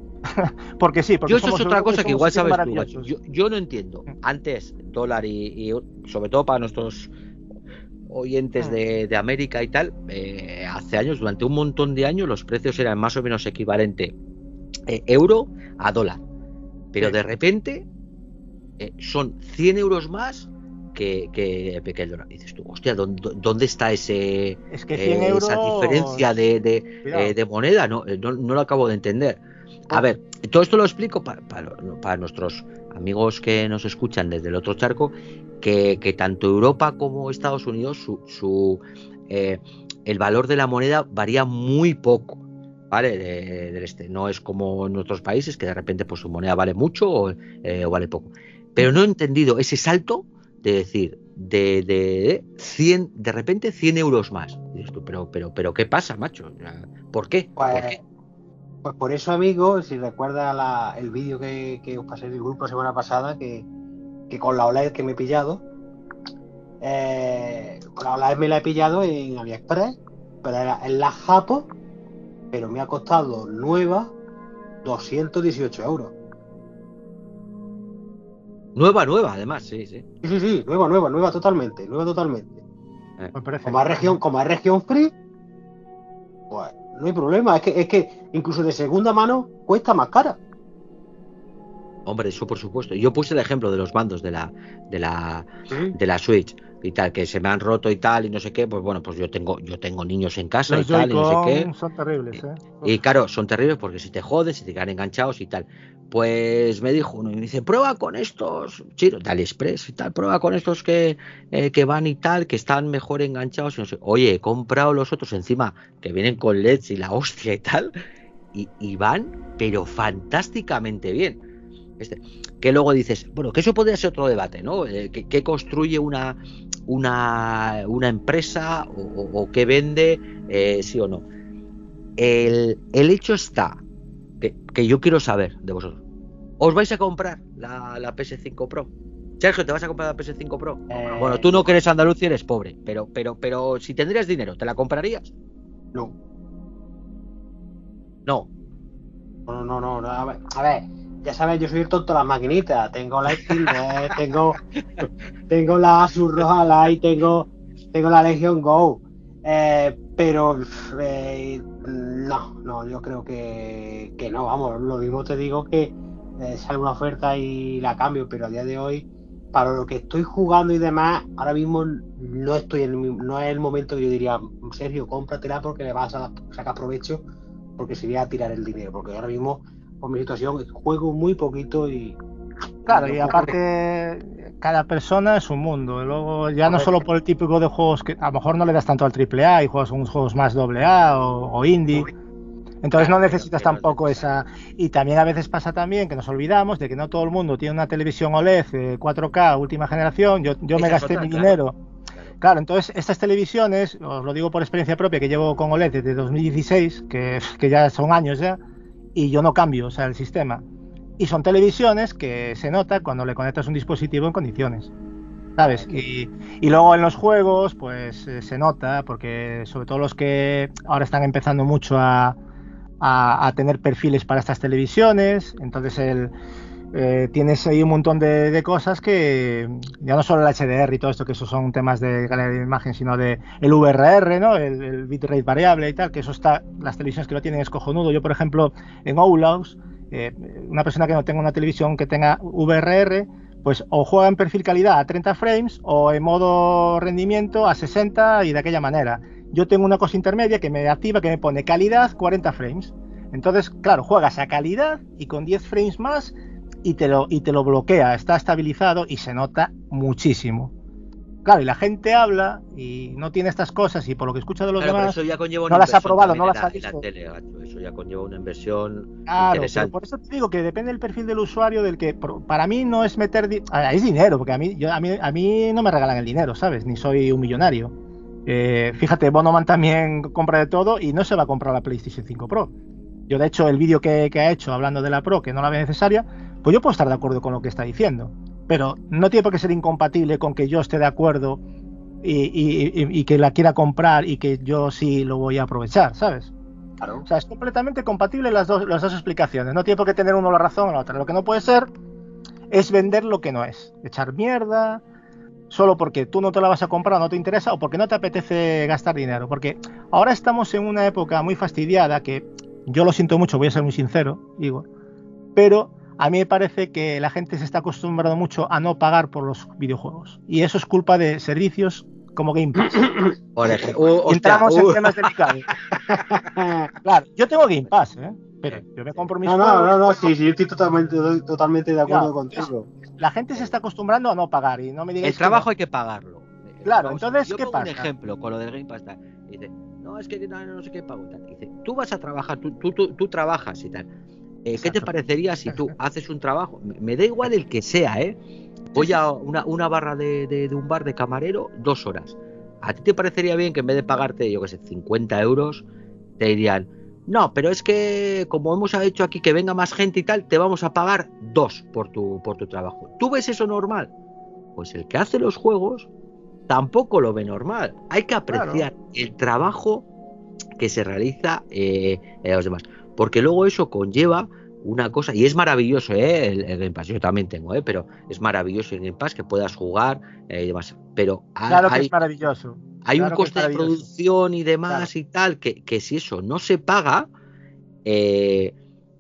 porque sí. Porque yo eso somos es otra cosa que igual sabes tú. Yo, yo no entiendo. Antes, dólar y, y sobre todo para nuestros oyentes de, de América y tal, eh, hace años, durante un montón de años, los precios eran más o menos equivalente eh, euro a dólar. Pero sí. De repente eh, son cien euros más que, que, que el dólar. Dices tú, hostia, ¿dónde, dónde está ese es que cien eh, euros... esa diferencia de, de, eh, de moneda? No, no, no lo acabo de entender. A ver, todo esto lo explico para, para, para nuestros amigos que nos escuchan desde el otro charco, que, que tanto Europa como Estados Unidos, su, su eh, el valor de la moneda varía muy poco, ¿vale? De, del este. No es como en otros países, que de repente pues su moneda vale mucho o, eh, o vale poco. Pero no he entendido ese salto de decir, de, de cien, de repente cien euros más. Y dices tú, pero, pero, pero, ¿qué pasa, macho? ¿Por qué? Pues, ¿Por qué? Pues por eso, amigo, si recuerda la, el vídeo que, que os pasé en el grupo la semana pasada, que, que con la O L E D que me he pillado, eh, con la O L E D me la he pillado en AliExpress, pero era en la Japo, pero me ha costado nueva doscientos dieciocho euros. Nueva, nueva, además, sí, sí. Sí, sí, sí, nueva, nueva, nueva totalmente, nueva totalmente. Eh. Como es región, como es región free, pues no hay problema, es que, es que incluso de segunda mano cuesta más cara. Hombre, eso por supuesto. Yo puse el ejemplo de los mandos de la, de la, ¿sí? de la Switch y tal, que se me han roto y tal y no sé qué. Pues bueno, pues yo tengo, yo tengo niños en casa los y tal y no sé qué. Son terribles, ¿eh? Y, y claro, son terribles porque si te joden, si te quedan enganchados y tal. Pues me dijo uno y me dice, prueba con estos chinos de AliExpress y tal, prueba con estos que, eh, que van y tal, que están mejor enganchados y no sé. Oye, he comprado los otros encima que vienen con L E Ds y la hostia y tal, y, y van, pero fantásticamente bien. Este, que luego dices, bueno, que eso podría ser otro debate, ¿no? Eh, ¿qué, ¿Qué construye una, una, una empresa o, o, o qué vende, eh, sí o no? El, el hecho está que, que yo quiero saber de vosotros. ¿Os vais a comprar la, la P S cinco Pro? Sergio, ¿te vas a comprar la P S cinco Pro? Eh... Bueno, tú no que eres andaluz y eres pobre, pero, pero, pero si tendrías dinero, ¿te la comprarías? No. No. No, no, no, no. A ver, a ver. Ya sabes, yo soy el tonto de las maquinitas. Tengo la Steam Deck, tengo, tengo la Asus Roja Lite, tengo, tengo la Legion Go. Eh, pero eh, no, no, yo creo que, que no, vamos. Lo mismo te digo que eh, sale una oferta y la cambio, pero a día de hoy, para lo que estoy jugando y demás, ahora mismo no estoy en, no es el momento que yo diría, Sergio, cómpratela porque le vas a sacar provecho, porque sería tirar el dinero, porque ahora mismo por mi situación juego muy poquito y claro, y aparte cada persona es un mundo, y luego ya no solo por el típico de juegos que a lo mejor no le das tanto al triple A y juegas unos juegos más doble A o, o indie, entonces no necesitas tampoco esa. Y también a veces pasa también que nos olvidamos de que no todo el mundo tiene una televisión O L E D cuatro K última generación. Yo, yo me gasté mi dinero. Claro, entonces estas televisiones, os lo digo por experiencia propia, que llevo con O L E D desde dos mil dieciséis, que, que ya son años ya, y yo no cambio, o sea, el sistema. Y son televisiones que se nota cuando le conectas un dispositivo en condiciones, ¿sabes? Y, y luego en los juegos, pues eh, se nota, porque sobre todo los que ahora están empezando mucho a, a, a tener perfiles para estas televisiones, entonces el, eh, tienes ahí un montón de, de cosas que ya no solo el H D R y todo esto, que eso son temas de calidad de imagen, sino de el V R R, ¿no? El, el bitrate variable y tal, que eso está, las televisiones que lo tienen es cojonudo. Yo, por ejemplo, en Oulaus, eh, una persona que no tenga una televisión que tenga V R R, pues o juega en perfil calidad a treinta frames o en modo rendimiento a sesenta y de aquella manera. Yo tengo una cosa intermedia que me activa, que me pone calidad cuarenta frames. Entonces, claro, juegas a calidad y con diez frames más y te lo, y te lo bloquea, está estabilizado y se nota muchísimo. Claro, y la gente habla y no tiene estas cosas y por lo que escucha de los claro, demás eso ya conlleva no las ha probado, no las la, ha visto. La tele, eso ya conlleva una inversión claro, interesante. Por eso te digo que depende del perfil del usuario, del que para mí no es meter di- es dinero, porque a mí, yo, a mí a mí no me regalan el dinero, ¿sabes? Ni soy un millonario. Eh, fíjate, Bonoman también compra de todo y no se va a comprar la PlayStation cinco Pro. Yo, de hecho, el vídeo que, que ha hecho hablando de la Pro, que no la ve necesaria, pues yo puedo estar de acuerdo con lo que está diciendo, pero no tiene por qué ser incompatible con que yo esté de acuerdo y, y, y, y que la quiera comprar y que yo sí lo voy a aprovechar, ¿sabes? Claro. O sea, es completamente compatible las dos, las dos explicaciones, no tiene por qué tener uno la razón o la otra. Lo que no puede ser es vender lo que no es, echar mierda solo porque tú no te la vas a comprar o no te interesa o porque no te apetece gastar dinero, porque ahora estamos en una época muy fastidiada que yo lo siento mucho, voy a ser muy sincero, Igor, pero a mí me parece que la gente se está acostumbrando mucho a no pagar por los videojuegos y eso es culpa de servicios como Game Pass. Por ejemplo, uh, entramos hostia, uh. en temas delicados. Claro, yo tengo Game Pass, ¿eh? Pero yo me compro mis No, no, juegos. no, no, sí, sí, yo estoy totalmente, totalmente de acuerdo Ya, contigo. La gente se está acostumbrando a no pagar y no me digáis El trabajo que hay que pagarlo. Claro, Vamos, entonces, yo ¿qué pongo pasa? un ejemplo con lo del Game Pass. Tal. Dice, no, es que no, no sé qué pago. Tal. Dice, tú vas a trabajar, tú, tú, tú, tú trabajas y tal. Eh, ¿Qué te parecería si tú haces un trabajo? Me da igual el que sea, ¿eh? Voy a una, una barra de, de, de un bar de camarero dos horas. ¿A ti te parecería bien que en vez de pagarte, yo qué sé, cincuenta euros, te dirían, no, pero es que como hemos hecho aquí que venga más gente y tal, te vamos a pagar dos por tu, por tu trabajo? ¿Tú ves eso normal? Pues el que hace los juegos tampoco lo ve normal. Hay que apreciar claro. el trabajo que se realiza eh, en los demás. Porque luego eso conlleva una cosa, y es maravilloso, ¿eh? el, el Game Pass, yo también tengo, ¿eh? Pero es maravilloso el Game Pass que puedas jugar eh, y demás. Pero claro hay, que es maravilloso. Hay claro un coste de producción y demás claro. y tal, que, que si eso no se paga, eh,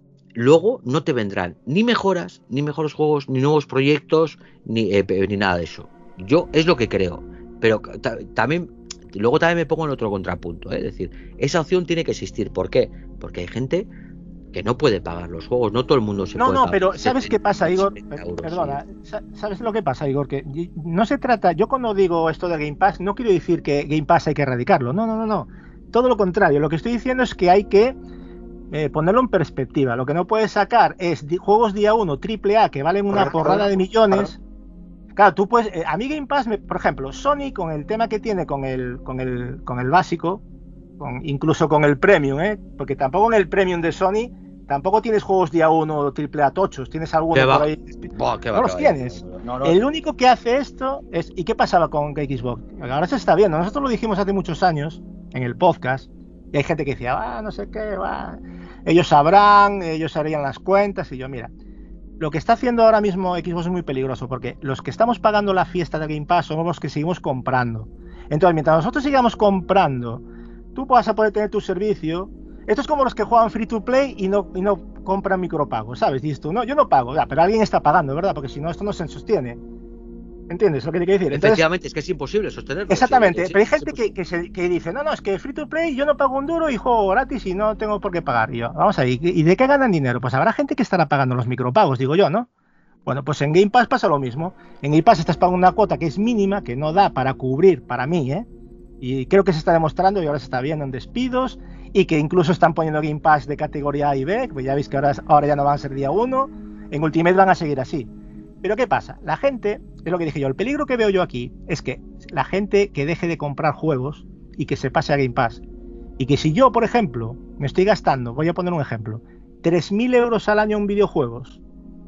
luego no te vendrán ni mejoras, ni mejores juegos, ni nuevos proyectos, ni, eh, ni nada de eso. Yo es lo que creo. Pero también, luego también me pongo en otro contrapunto, ¿eh? Es decir, esa opción tiene que existir. ¿Por qué? Porque hay gente que no puede pagar los juegos, no todo el mundo se no, puede no, pagar. No, no, pero ¿sabes qué pasa, Igor? Euros, Perdona, sí. ¿sabes lo que pasa, Igor? Que no se trata, yo cuando digo esto de Game Pass, no quiero decir que Game Pass hay que erradicarlo, no, no, no, no. Todo lo contrario, lo que estoy diciendo es que hay que eh, ponerlo en perspectiva. Lo que no puedes sacar es juegos día uno, triple A, que valen una porrada de millones. Claro, tú puedes, eh, a mí Game Pass, me, por ejemplo, Sony con el tema que tiene con el, con el, con el básico, con, incluso con el Premium, ¿eh? Porque tampoco en el Premium de Sony tampoco tienes juegos día uno triple A tochos, tienes alguno por ahí. Buah, no los tienes. No, no, el único que hace esto es, ¿y qué pasaba con Xbox? Ahora se está viendo, nosotros lo dijimos hace muchos años en el podcast, y hay gente que decía, ah, no sé qué, va. Ellos sabrán, ellos harían las cuentas, y yo, mira, lo que está haciendo ahora mismo Xbox es muy peligroso, porque los que estamos pagando la fiesta de Game Pass somos los que seguimos comprando. Entonces, mientras nosotros sigamos comprando, tú vas a poder tener tu servicio. Esto es como los que juegan free to play y no, y no compran micropagos, ¿sabes? Dices tú, no, yo no pago, ya, pero alguien está pagando, ¿verdad? Porque si no, esto no se sostiene. ¿Entiendes lo que te quiero decir? Entonces, efectivamente, es que es imposible sostenerlo. Exactamente, sí, pero hay gente que, que, se, que dice, no, no, es que free to play yo no pago un duro y juego gratis y no tengo por qué pagar. Y yo, vamos ahí, ¿y de qué ganan dinero? Pues habrá gente que estará pagando los micropagos, digo yo, ¿no? Bueno, pues en Game Pass pasa lo mismo. En Game Pass estás pagando una cuota que es mínima, que no da para cubrir, para mí, ¿eh? Y creo que se está demostrando y ahora se está viendo en despidos y que incluso están poniendo Game Pass de categoría A y B, pues ya veis que ahora, ahora ya no van a ser día uno, en Ultimate van a seguir así. Pero ¿qué pasa? La gente, es lo que dije yo, el peligro que veo yo aquí es que la gente que deje de comprar juegos y que se pase a Game Pass. Y que si yo, por ejemplo, me estoy gastando, voy a poner un ejemplo, tres mil euros al año en videojuegos,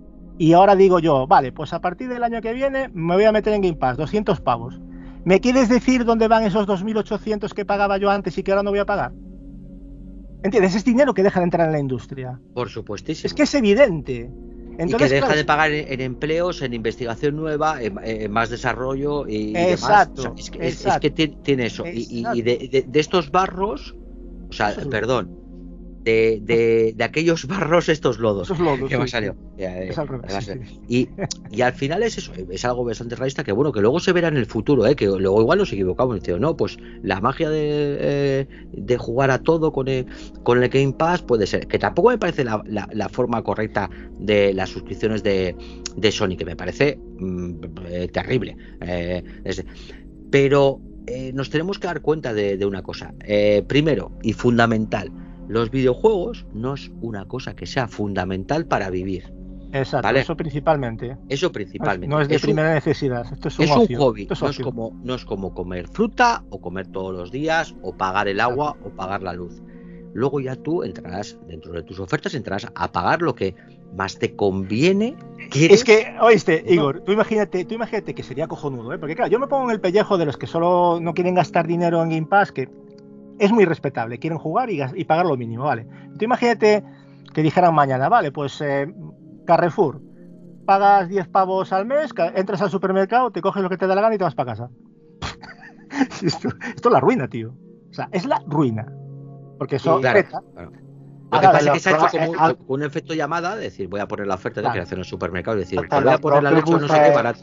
y ahora digo yo, vale, pues a partir del año que viene me voy a meter en Game Pass, doscientos pavos. ¿Me quieres decir dónde van esos dos mil ochocientos que pagaba yo antes y que ahora no voy a pagar? ¿Entiendes? Es dinero que deja de entrar en la industria. Por supuestísimo. Es que es evidente. Entonces, y que deja claro, de pagar en, en empleos, en investigación nueva, en, en más desarrollo y, exacto, y demás. O sea, es, que, es, es que tiene, tiene eso. Exacto. Y, y de, de, de estos barros, o sea, es perdón, de, de, de aquellos barros, estos lodos. Esos lodos. Que me sí, salió. Sí. Eh, es al revés. Sí, sí. Y, y al final es eso, es algo bastante realista que bueno, que luego se verá en el futuro, ¿eh? Que luego igual nos equivocamos, dice, no, pues la magia de, eh, de jugar a todo con el, con el Game Pass puede ser, que tampoco me parece la, la, la forma correcta de las suscripciones de, de Sony, que me parece mm, eh, terrible. Eh, es, pero eh, nos tenemos que dar cuenta de, de una cosa. Eh, primero y fundamental, los videojuegos no es una cosa que sea fundamental para vivir. Exacto, ¿vale? Eso principalmente. Eso principalmente. No es de es primera un, necesidad. Esto es un, es ocio. un hobby. Esto es no, ocio. Es como, no es como comer fruta o comer todos los días o pagar el agua o pagar la luz. Luego ya tú entrarás dentro de tus ofertas, entrarás a pagar lo que más te conviene. Es que, oíste, Igor, tú imagínate, tú imagínate que sería cojonudo, ¿eh? Porque claro, yo me pongo en el pellejo de los que solo no quieren gastar dinero en Game Pass, que es muy respetable, quieren jugar y, y pagar lo mínimo, ¿vale? Tú imagínate que dijeran mañana, vale, pues eh, Carrefour, pagas diez pavos al mes, entras al supermercado, te coges lo que te da la gana y te vas para casa. esto, esto es la ruina, tío. O sea, es la ruina. Porque eso sí, claro, peta. Claro. Lo que pasa es que se ha hecho como un, al... un efecto llamada, de decir, voy a poner la oferta claro. de creación en el supermercado, es decir, voy a poner la leche no sé qué barato.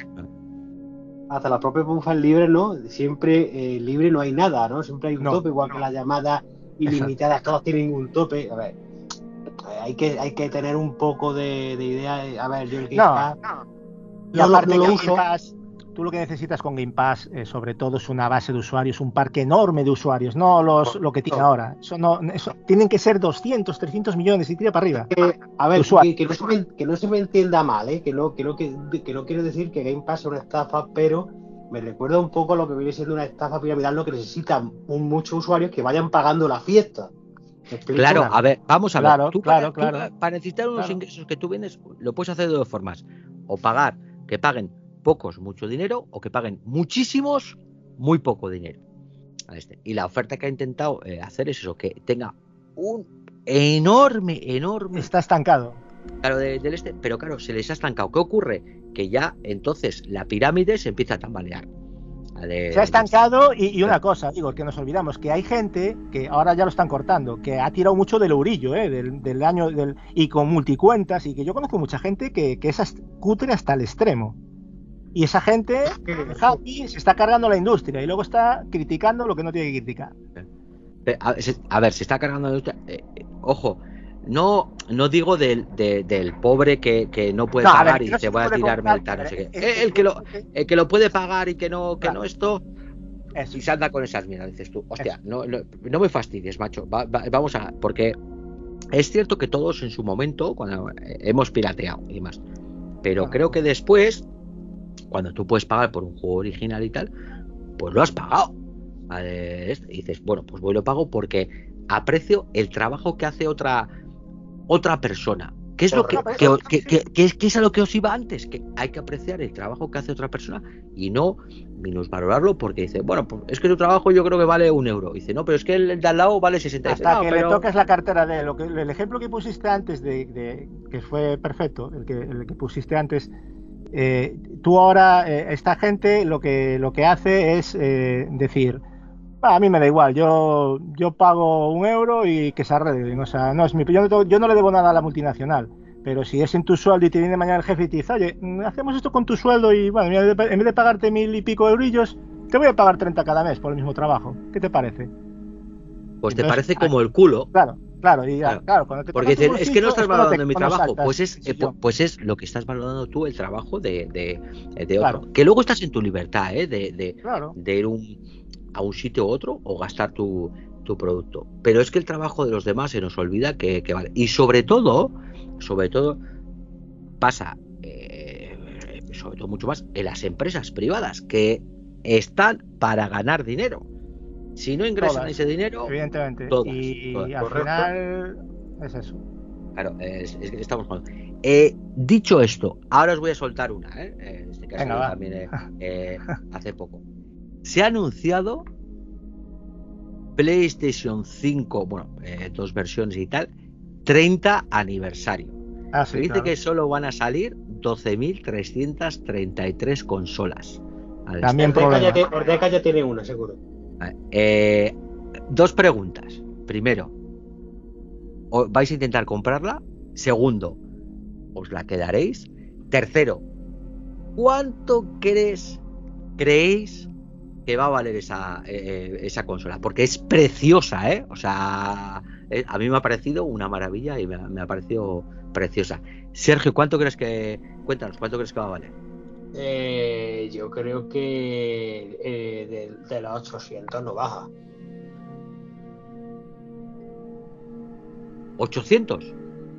Hasta las propias bufas libres, ¿no? Siempre eh, libre no hay nada, ¿no? Siempre hay un no, tope, igual no. que las llamadas ilimitadas, todos tienen un tope. A ver, hay que hay que tener un poco de, de idea. De, a ver, yo el Game No, Pass no. Y no, lo- aparte no que lo el Game uso. Pass, tú lo que necesitas con Game Pass, eh, sobre todo, es una base de usuarios, un parque enorme de usuarios, no los, lo que tiene ahora. Eso no, eso, tienen que ser doscientos, trescientos millones y tira para arriba Que, a de ver, usuarios. que, que no se me, que no se me entienda mal, ¿eh? Que no, que no, que, que no quiero decir que Game Pass sea una estafa, pero me recuerda un poco a lo que viene siendo una estafa piramidal, lo que necesitan un, muchos usuarios que vayan pagando la fiesta. ¿Me explico? Claro, a ver, vamos a ver. Claro, Tú claro, para, tú claro. para necesitar unos Claro. ingresos que tú vienes, lo puedes hacer de dos formas. O pagar, que paguen pocos, mucho dinero, o que paguen muchísimos, muy poco dinero. A este. Y la oferta que ha intentado eh, hacer es eso, que tenga un enorme, enorme... Está estancado. Claro, de- del este, pero claro, se les ha estancado. ¿Qué ocurre? Que ya entonces la pirámide se empieza a tambalear. La de- Se ha estancado y, y una cosa, digo, que nos olvidamos, que hay gente que ahora ya lo están cortando, que ha tirado mucho del eurillo, ¿eh? del, del año del, y con multicuentas, y que yo conozco mucha gente que, que es hasta- cutre hasta el extremo. Y esa gente, happy, se está cargando la industria y luego está criticando lo que no tiene que criticar. Pe- A, se- a ver, se está cargando. Eh, eh, ojo, no, no digo del, de- del pobre que, que no puede No, a ver, pagar que y no dice se voy a puede tirarme el comprar, tal, no sé qué. es- Eh, es- el, que lo, es- el que lo puede pagar y que no, que Claro. no esto. Eso. Y se anda con esas mierdas, dices tú, hostia, Eso. no, no, no me fastidies, macho. Va- va- vamos a. Porque es cierto que todos en su momento, cuando eh, hemos pirateado y demás. Pero Bueno. creo que después, cuando tú puedes pagar por un juego original y tal, pues lo has pagado. Vale, este, y dices, bueno, pues voy y lo pago porque aprecio el trabajo que hace otra otra persona. ¿Qué es lo que, Correcto. que, que, que, que es, que es a lo que os iba antes? Que hay que apreciar el trabajo que hace otra persona y no minusvalorarlo porque dice, bueno, pues es que tu trabajo yo creo que vale un euro. Y dice, no, pero es que el de al lado vale sesenta. Hasta No, que pero... le toques la cartera de lo que el ejemplo que pusiste antes de, de que fue perfecto, el que, el que pusiste antes. Eh, tú ahora, eh, esta gente lo que lo que hace es eh, decir, "Ah, a mí me da igual, yo yo pago un euro y que se arreglen, o sea, no es mi, yo no, tengo- yo no le debo nada a la multinacional, pero si es en tu sueldo y te viene mañana el jefe y te dice, oye, mm, hacemos esto con tu sueldo y bueno, mira, en vez de pagarte mil y pico eurillos, te voy a pagar treinta cada mes por el mismo trabajo, ¿qué te parece? Pues te Entonces, parece como el culo. Claro, claro, y Claro. claro, cuando te Porque toca tu dices, es que no bolsillo, estás es cuando valorando te- mi cuando trabajo. saltas Pues es, del eh, sillón. pu- pues es lo que estás valorando tú, el trabajo de, de, de Claro. otro. Que luego estás en tu libertad, ¿eh? De, de, Claro. de ir un, a un sitio u otro o gastar tu, tu producto. Pero es que el trabajo de los demás se nos olvida que, que vale. Y sobre todo, sobre todo, pasa, eh, sobre todo mucho más, en las empresas privadas que están para ganar dinero. Si no ingresan Todas, ese dinero, evidentemente. todas, y todas. al Correcto. final es eso. Claro, es, es que estamos jugando. Eh, dicho esto, ahora os voy a soltar una, ¿eh? En este caso Venga, yo va. también eh, eh, hace poco. Se ha anunciado PlayStation cinco, bueno, eh, dos versiones y tal, treinta aniversario. Ah, Se sí, dice claro. que solo van a salir doce mil trescientas treinta y tres consolas. Al También estar- Ordeca ya, problema. te- Ordeca ya tiene una, seguro. Eh, dos preguntas. Primero, ¿o- ¿vais a intentar comprarla? Segundo, ¿os la quedaréis? Tercero, ¿cuánto crees, creéis que va a valer esa, eh, esa consola? Porque es preciosa, ¿eh? O sea, eh, a mí me ha parecido una maravilla y me, ha- me ha parecido preciosa. Sergio, ¿cuánto crees que... Cuéntanos, ¿cuánto crees que va a valer? Eh, yo creo que eh, de, de los ochocientos no baja. ¿ochocientos?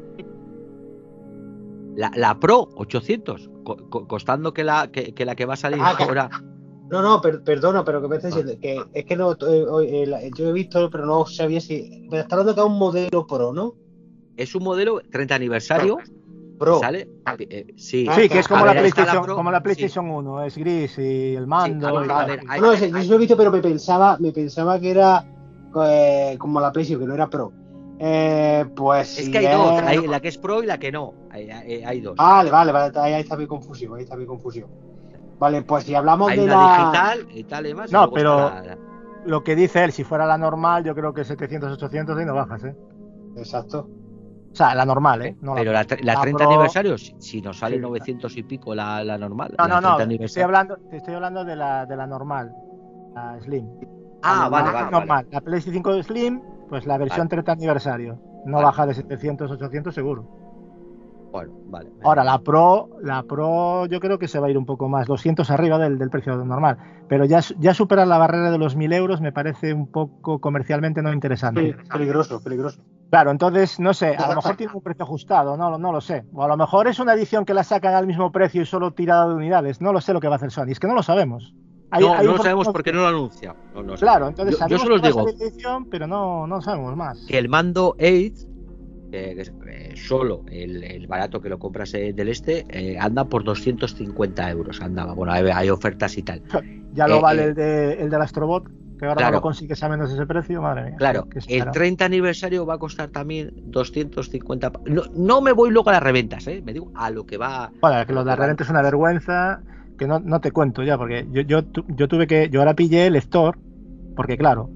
La, la Pro, ochocientos, co- co- costando que la que, que la que va a salir Ah, que- ahora. No, no, per- perdona, pero que me estás diciendo que es que no, eh, eh, la- yo he visto, pero no sabía si. Me está hablando que es un modelo Pro, ¿no? Es un modelo treinta aniversario. Pro. ¿Sale? Eh, sí. Ah, Sí, que es como A la ver, está la PlayStation, Pro, como la sí. PlayStation uno, es gris y el mando. Sí, a ver, y a tal. ver, hay- No, ese- hay- yo lo he visto, pero me pensaba, me pensaba que era eh, como la PlayStation, que no era Pro. Eh, pues Es si que hay dos, es- hay la que es Pro y la que no. Hay, hay- hay dos. Vale, vale, vale, ahí ahí está mi confusión, ahí está mi confusión. Vale, pues si hablamos Hay de una la. digital y tal y demás. y No, luego pero- está la- la- Lo que dice él, si fuera la normal, yo creo que setecientos, ochocientos y no bajas, ¿eh? Exacto. O sea, la normal, ¿eh? No pero la, la, tre- la la treinta Pro- aniversario, si, si nos sale Sí. novecientos y pico la, la normal. No, la no, no, treinta te aniversario- estoy hablando, te estoy hablando de la, de la normal, la Slim. Ah, La vale, normal, vale, normal. vale. La PlayStation cinco Slim, pues la versión Vale. treinta aniversario. no vale. baja de setecientos, ochocientos seguro. Bueno, vale. Ahora, la Pro, la Pro yo creo que se va a ir un poco más, doscientos arriba del, del precio normal. Pero ya, ya superar la barrera de los mil euros me parece un poco comercialmente no interesante. Peligroso, peligroso. Claro, entonces, no sé, a lo mejor tiene un precio ajustado, no, no lo sé. O a lo mejor es una edición que la sacan al mismo precio y solo tirada de unidades. No lo sé lo que va a hacer Sony, es que no lo sabemos. Hay, no, hay no lo sabemos porque no lo anuncia. No, no claro, entonces yo, sabemos yo solo que digo va a ser edición, pero no, no sabemos más. Que el mando ocho, eh, que es, eh, solo el, el barato que lo compras eh, del este, eh, anda por doscientos cincuenta euros. Andaba, bueno, hay, hay ofertas y tal. Ya lo eh, vale eh, el, de, el del Astrobot, que ahora claro, no lo consigues a menos de ese precio, madre mía. Claro, el treinta aniversario va a costar también doscientos cincuenta. No, no me voy luego a las reventas, ¿eh? Me digo a lo que va. Bueno, que lo de las reventas es una vergüenza que no, no te cuento ya, porque yo, yo, yo tuve que. Yo ahora pillé el lector, porque claro,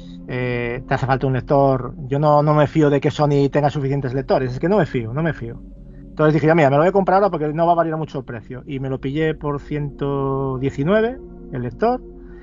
eh, te hace falta un lector. Yo no, no me fío de que Sony tenga suficientes lectores, es que no me fío, no me fío. Entonces dije, ya mira, me lo voy a comprar ahora porque no va a variar mucho el precio. Y me lo pillé por ciento diecinueve, el lector.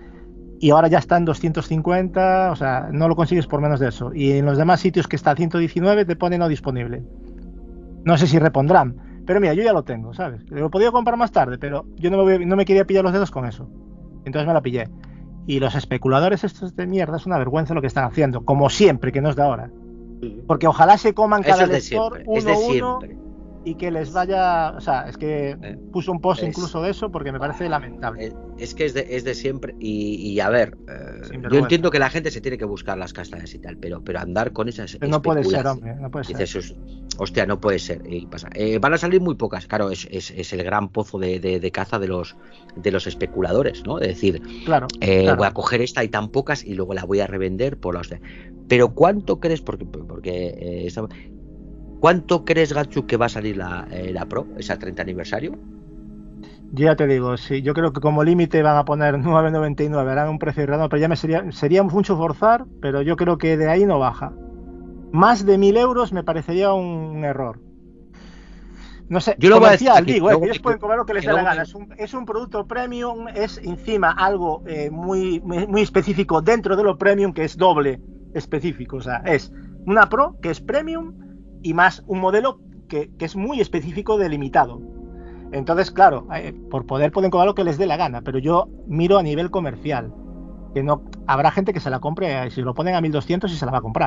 Y ahora ya está en doscientos cincuenta, o sea, no lo consigues por menos de eso. Y en los demás sitios que está a ciento diecinueve te pone no disponible. No sé si repondrán. Pero mira, yo ya lo tengo, ¿sabes? Lo podía comprar más tarde, pero yo no me, voy, no me quería pillar los dedos con eso. Entonces me la pillé. Y los especuladores estos de mierda es una vergüenza lo que están haciendo, como siempre, que no es de ahora. Porque ojalá se coman cada lector uno a uno y que les vaya... O sea, es que eh, puso un post es, incluso de eso porque me parece lamentable. Es, es que es de, es de siempre y, y a ver, eh, yo entiendo que la gente se tiene que buscar las castañas y tal, pero, pero andar con esas... Pero no puede ser, hombre, no puede ser. Dices, hostia, no puede ser. Y pasa. Eh, van a salir muy pocas, claro, es, es, es el gran pozo de, de, de caza de los, de los especuladores, ¿no? Es decir, claro, eh, claro. voy a coger esta y tan pocas y luego la voy a revender por la hostia. Pero ¿cuánto crees? Porque... porque eh, esta, ¿Cuánto crees, Gatsu, que va a salir la, eh, la Pro, esa treinta aniversario? Yo ya te digo, sí, yo creo que como límite van a poner nueve noventa y nueve, harán un precio redondo, pero ya me sería, sería mucho forzar, pero yo creo que de ahí no baja. Más de mil euros me parecería un error. No sé, yo lo voy a decir aquí, digo, eh, ellos pueden cobrar lo que les dé la gana. Es un, es un producto premium, es encima algo eh, muy, muy, muy específico dentro de lo premium, que es doble específico. O sea, es una Pro que es premium y más un modelo que, que es muy específico de limitado. Entonces, claro, eh, por poder pueden cobrar lo que les dé la gana, pero yo miro a nivel comercial. Que no habrá gente que se la compre, si lo ponen a mil doscientos y se la va a comprar.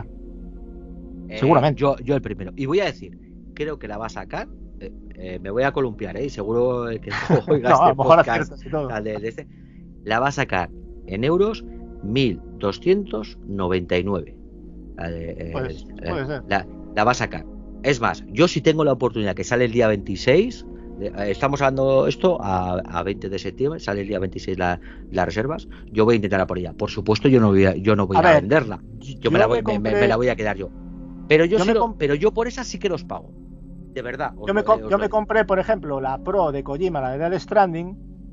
Eh, Seguramente. Yo, yo el primero. Y voy a decir, creo que la va a sacar. Eh, eh, me voy a columpiar, ¿eh? Y seguro que no oiga no, este a lo mejor podcast. Y todo. De, de este, la va a sacar en euros mil doscientos noventa y nueve. La de, eh, pues, la, puede ser. La, la va a sacar. Es más, yo si tengo la oportunidad que sale el día veintiséis, eh, estamos hablando esto a, a veinte de septiembre, sale el día veintiséis la, las reservas, yo voy a intentar por ella. Por supuesto yo no voy a, yo no voy a, a ver, venderla, yo, yo me, la voy, me, compré... me, me la voy a quedar yo. Pero yo, yo, sí lo, pero yo por esa sí que los pago. De verdad. Yo, me, os, yo os me compré, por ejemplo, la Pro de Kojima, la de Death Stranding,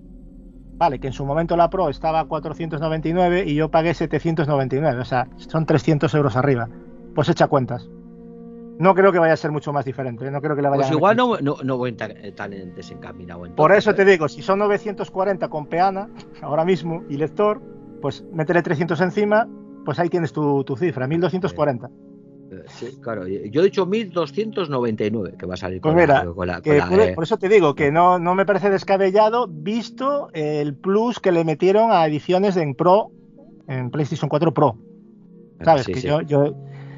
vale, que en su momento la Pro estaba a cuatrocientos noventa y nueve y yo pagué setecientos noventa y nueve, o sea, son trescientos euros arriba. Pues echa cuentas. No creo que vaya a ser mucho más diferente, no creo que le vaya pues a igual no, no, no voy tan, tan desencaminado. Entonces, por eso ¿eh? te digo, si son novecientos cuarenta con peana, ahora mismo, y lector, pues métele trescientos encima, pues ahí tienes tu, tu cifra, mil doscientos cuarenta. Sí, claro, yo he dicho mil doscientos noventa y nueve que va a salir con, pues mira, la, con la, que con por, la, eh... por eso te digo que no, no me parece descabellado visto el plus que le metieron a ediciones en Pro, en PlayStation cuatro Pro. ¿Sabes? Sí, que sí. Yo, yo,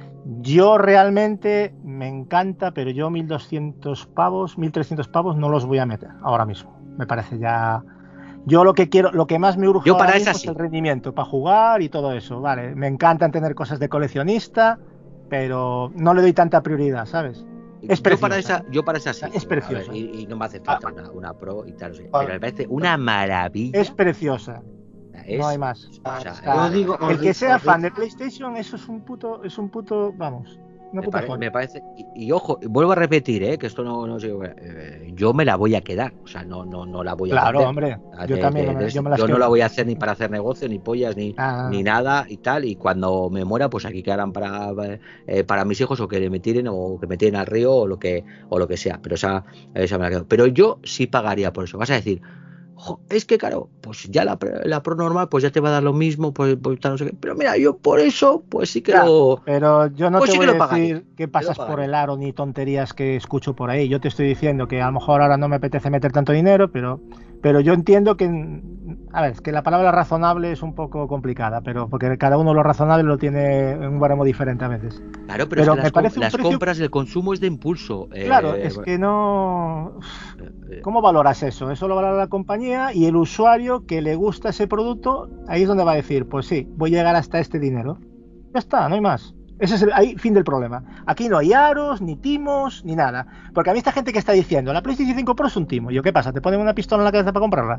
yo realmente me encanta, pero yo mil doscientos pavos, mil trescientos pavos no los voy a meter ahora mismo. Me parece ya... Yo lo que quiero, lo que más me urge yo para ahora mismo es el rendimiento, para jugar y todo eso, vale. Me encantan tener cosas de coleccionista, pero no le doy tanta prioridad, ¿sabes? Es preciosa. Yo para esa, yo para esa sí. Es preciosa. Ver, y, y no me hace falta ah, una, una Pro y tal, pero me parece una maravilla. Es preciosa. Es, no hay más. O sea, está, digo, el que sea fan de PlayStation, eso es un puto, es un puto, vamos. Me, pare, me parece, y, y ojo, vuelvo a repetir, ¿eh? Que esto no, no eh, yo me la voy a quedar, o sea, no, no, no la voy a claro, vender. hombre, de, yo de, también, de, me, de, yo, me las yo quedo. no la voy a hacer ni para hacer negocio, ni pollas, ni, ah. ni nada y tal, y cuando me muera, pues aquí quedarán para, eh, para mis hijos o que me tiren o que me tiren al río o lo que, o lo que sea, pero esa, esa me la quedo. Pero yo sí pagaría por eso, vas a decir, Jo, es que claro, pues ya la, la Pro normal pues ya te va a dar lo mismo, pues, pues no sé qué. Pero mira, yo por eso pues sí que Ya, lo... pero yo no Pues te sí voy que a lo pagaría. decir que Yo lo pasas por pagaría. el aro ni tonterías que escucho por ahí. Yo te estoy diciendo que a lo mejor ahora no me apetece meter tanto dinero, pero, pero yo entiendo que, a ver, es que la palabra razonable es un poco complicada, pero porque cada uno lo razonable lo tiene en un baremo diferente a veces. Claro, pero es Pero que me las, com- parece un las precio, compras, el consumo es de impulso. claro, Eh, es que no... eh, ¿Cómo valoras eso? Eso lo valora la compañía y el usuario que le gusta ese producto, ahí es donde va a decir, pues sí, voy a llegar hasta este dinero. Ya está, no hay más. Ese es el ahí, fin del problema. Aquí no hay aros, ni timos, ni nada. Porque a mí esta gente que está diciendo, la PlayStation cinco Pro es un timo. Yo, ¿qué pasa? ¿Te ponen una pistola en la cabeza para comprarla?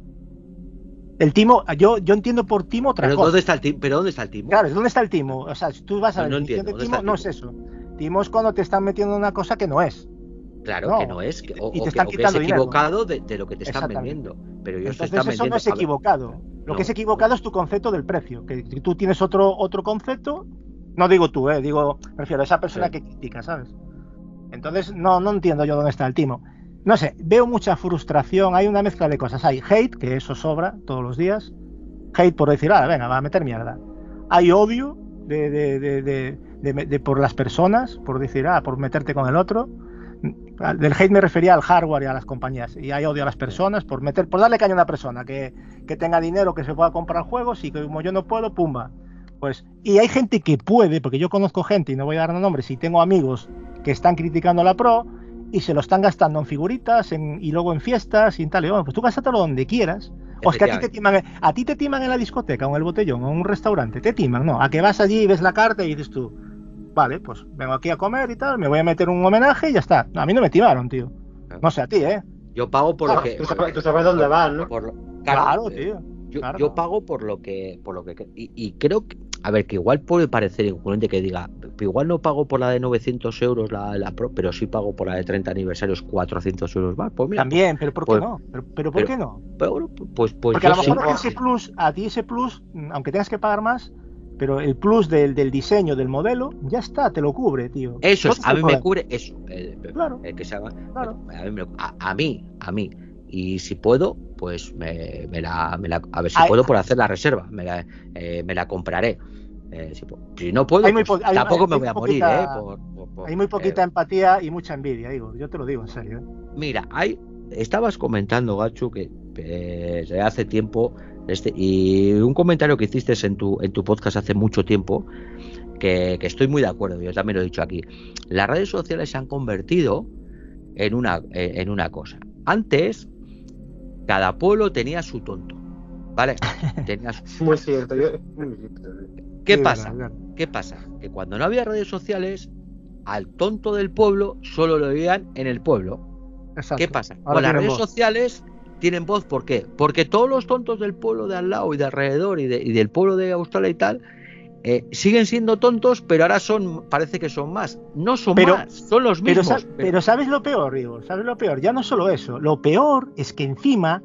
El timo, yo, yo entiendo por timo otra pero cosa. ¿dónde está el timo? ¿Pero dónde está el timo? Claro, ¿dónde está el timo? O sea, si tú vas a No, la no definición entiendo. de ¿Dónde está timo, el no es timo? eso. Timo es cuando te están metiendo una cosa que no es. Claro No, que no es, y que, te, o, y te o que, están o que es quitando dinero. equivocado de, de lo que te están Exactamente. vendiendo. Pero ellos te Entonces están eso no vendiendo. es A ver, equivocado. Lo no, que es equivocado no. es tu concepto del precio. Que tú tienes otro, otro concepto, no digo tú, eh, digo, prefiero a esa persona Sí. que critica, ¿sabes? Entonces no, no entiendo yo dónde está el timo. No sé, veo mucha frustración, hay una mezcla de cosas. Hay hate, que eso sobra todos los días. Hate por decir, ah, venga, va a meter mierda. Hay odio de, de, de, de, de, de por las personas, por decir, ah, por meterte con el otro. Del hate me refería al hardware y a las compañías. Y hay odio a las personas por meter, por darle caña a una persona que, que tenga dinero, que se pueda comprar juegos y que como yo no puedo, pumba. Pues, y hay gente que puede, porque yo conozco gente y no voy a dar nombres, y tengo amigos que están criticando la Pro y se lo están gastando en figuritas en, y luego en fiestas y en tal. Y bueno, pues tú gástatelo donde quieras. O es que a ti te timan, a ti te timan en la discoteca o en el botellón o en un restaurante, te timan, no, a que vas allí y ves la carta y dices tú, vale, pues vengo aquí a comer y tal, me voy a meter un homenaje y ya está. A mí no me timaron, tío. No sé a ti, ¿eh? Yo pago por Ah, lo que... tú, sabes, tú sabes dónde vas, ¿no? Por lo, Claro, claro, tío. eh, yo, Claro. yo pago por lo que... por lo que y, y creo que... A ver, que igual puede parecer incongruente que diga, igual no pago por la de novecientos euros la, la Pro, pero sí pago por la de treinta aniversarios cuatrocientos euros más. Pues mira, También, pero ¿por qué pues, no? ¿Pero, pero por pero- qué no? pero bueno, pues, pues Porque a yo lo sí. mejor a ti ese plus, a ti ese plus, aunque tengas que pagar más, pero el plus del, del diseño del modelo, ya está, te lo cubre, tío. Eso es, ¿Dónde está a el mí me problema? cubre eso. eh, Claro, eh, que se haga, claro. a, mí me, a, a mí, a mí. Y si puedo, pues me, me la, me la- a ver si Hay- puedo por hacer la reserva, me la, eh, me la compraré. Eh, si, pu- si no puedo, Hay muy pues po- hay- tampoco hay me muy voy a poquita- morir, ¿eh? Por, por- por- Hay muy poquita eh, empatía y mucha envidia, Igor. Yo te lo digo en serio. ¿eh? Mira, hay, estabas comentando, Gacho, que eh, desde hace tiempo, este, y un comentario que hiciste en tu, en tu podcast hace mucho tiempo, que, que estoy muy de acuerdo, yo también lo he dicho aquí. Las redes sociales se han convertido en una, en una cosa. Antes, cada pueblo tenía su tonto, ¿vale? Tenía su- Muy cierto. Yo, muy cierto. ¿Qué Sí, pasa? verdad, verdad. ¿Qué pasa? Que cuando no había redes sociales, al tonto del pueblo solo lo veían en el pueblo. Exacto. ¿Qué pasa? Ahora Con las tienen redes voz. sociales tienen voz, ¿por qué? Porque todos los tontos del pueblo de al lado y de alrededor y, de, y del pueblo de Australia y tal eh, siguen siendo tontos, pero ahora son, parece que son más. No son Pero- más, son los Pero, mismos. sa- pero ¿sabes lo peor, Igor? ¿Sabes lo peor? Ya no solo eso. Lo peor es que encima,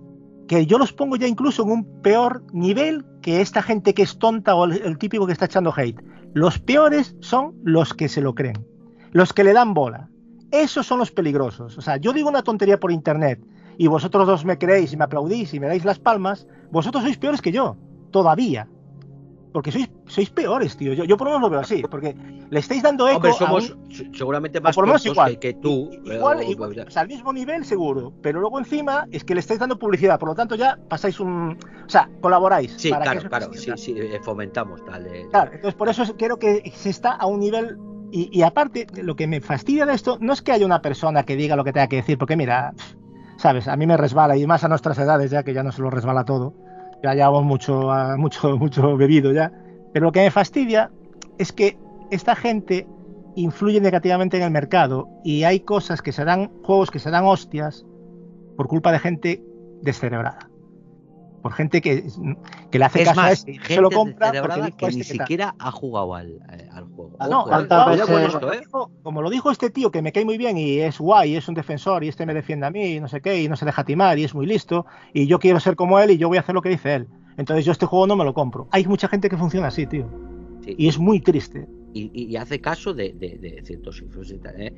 que yo los pongo ya incluso en un peor nivel que esta gente que es tonta o el, el típico que está echando hate. Los peores son los que se lo creen. Los que le dan bola. Esos son los peligrosos. O sea, yo digo una tontería por internet y vosotros dos me creéis y me aplaudís y me dais las palmas, vosotros sois peores que yo. Todavía. Porque sois, sois peores, tío. Yo, yo por lo menos lo veo así. Porque le estáis dando eco Hombre, a somos un... se- seguramente O más por lo menos tontos igual. que, que tú. I- Igual, eh, igual, o sea, al mismo nivel seguro, pero luego encima es que le estáis dando publicidad, por lo tanto ya pasáis un... O sea, colaboráis. Sí, para claro, que eso claro, se sí, sienta. sí, eh, fomentamos tal. de- Claro, entonces por eso es- creo que se está a un nivel... Y, y aparte, lo que me fastidia de esto no es que haya una persona que diga lo que tenga que decir, porque mira, sabes, a mí me resbala, y más a nuestras edades ya, que ya no se lo resbala todo, ya llevamos mucho, ah, mucho, mucho bebido ya, pero lo que me fastidia es que esta gente influye negativamente en el mercado y hay cosas que se dan, juegos que se dan hostias por culpa de gente descerebrada. Por gente que, que le hace Es caso a más, este y gente se lo compra porque descerebrada dijo que este ni que tal. siquiera ha jugado al, eh, al juego. Ah, no, Ojo, ¿cuántas eh, cuidado con veces- esto, como, eh. lo dijo, como lo dijo este tío que me cae muy bien y es guay, es un defensor y este me defiende a mí y no sé qué y no se deja timar y es muy listo y yo quiero ser como él y yo voy a hacer lo que dice él. Entonces yo este juego no me lo compro. Hay mucha gente que funciona así, tío. Sí. Y es muy triste. y, y hace caso de, de, de ciertos influencers, ¿eh?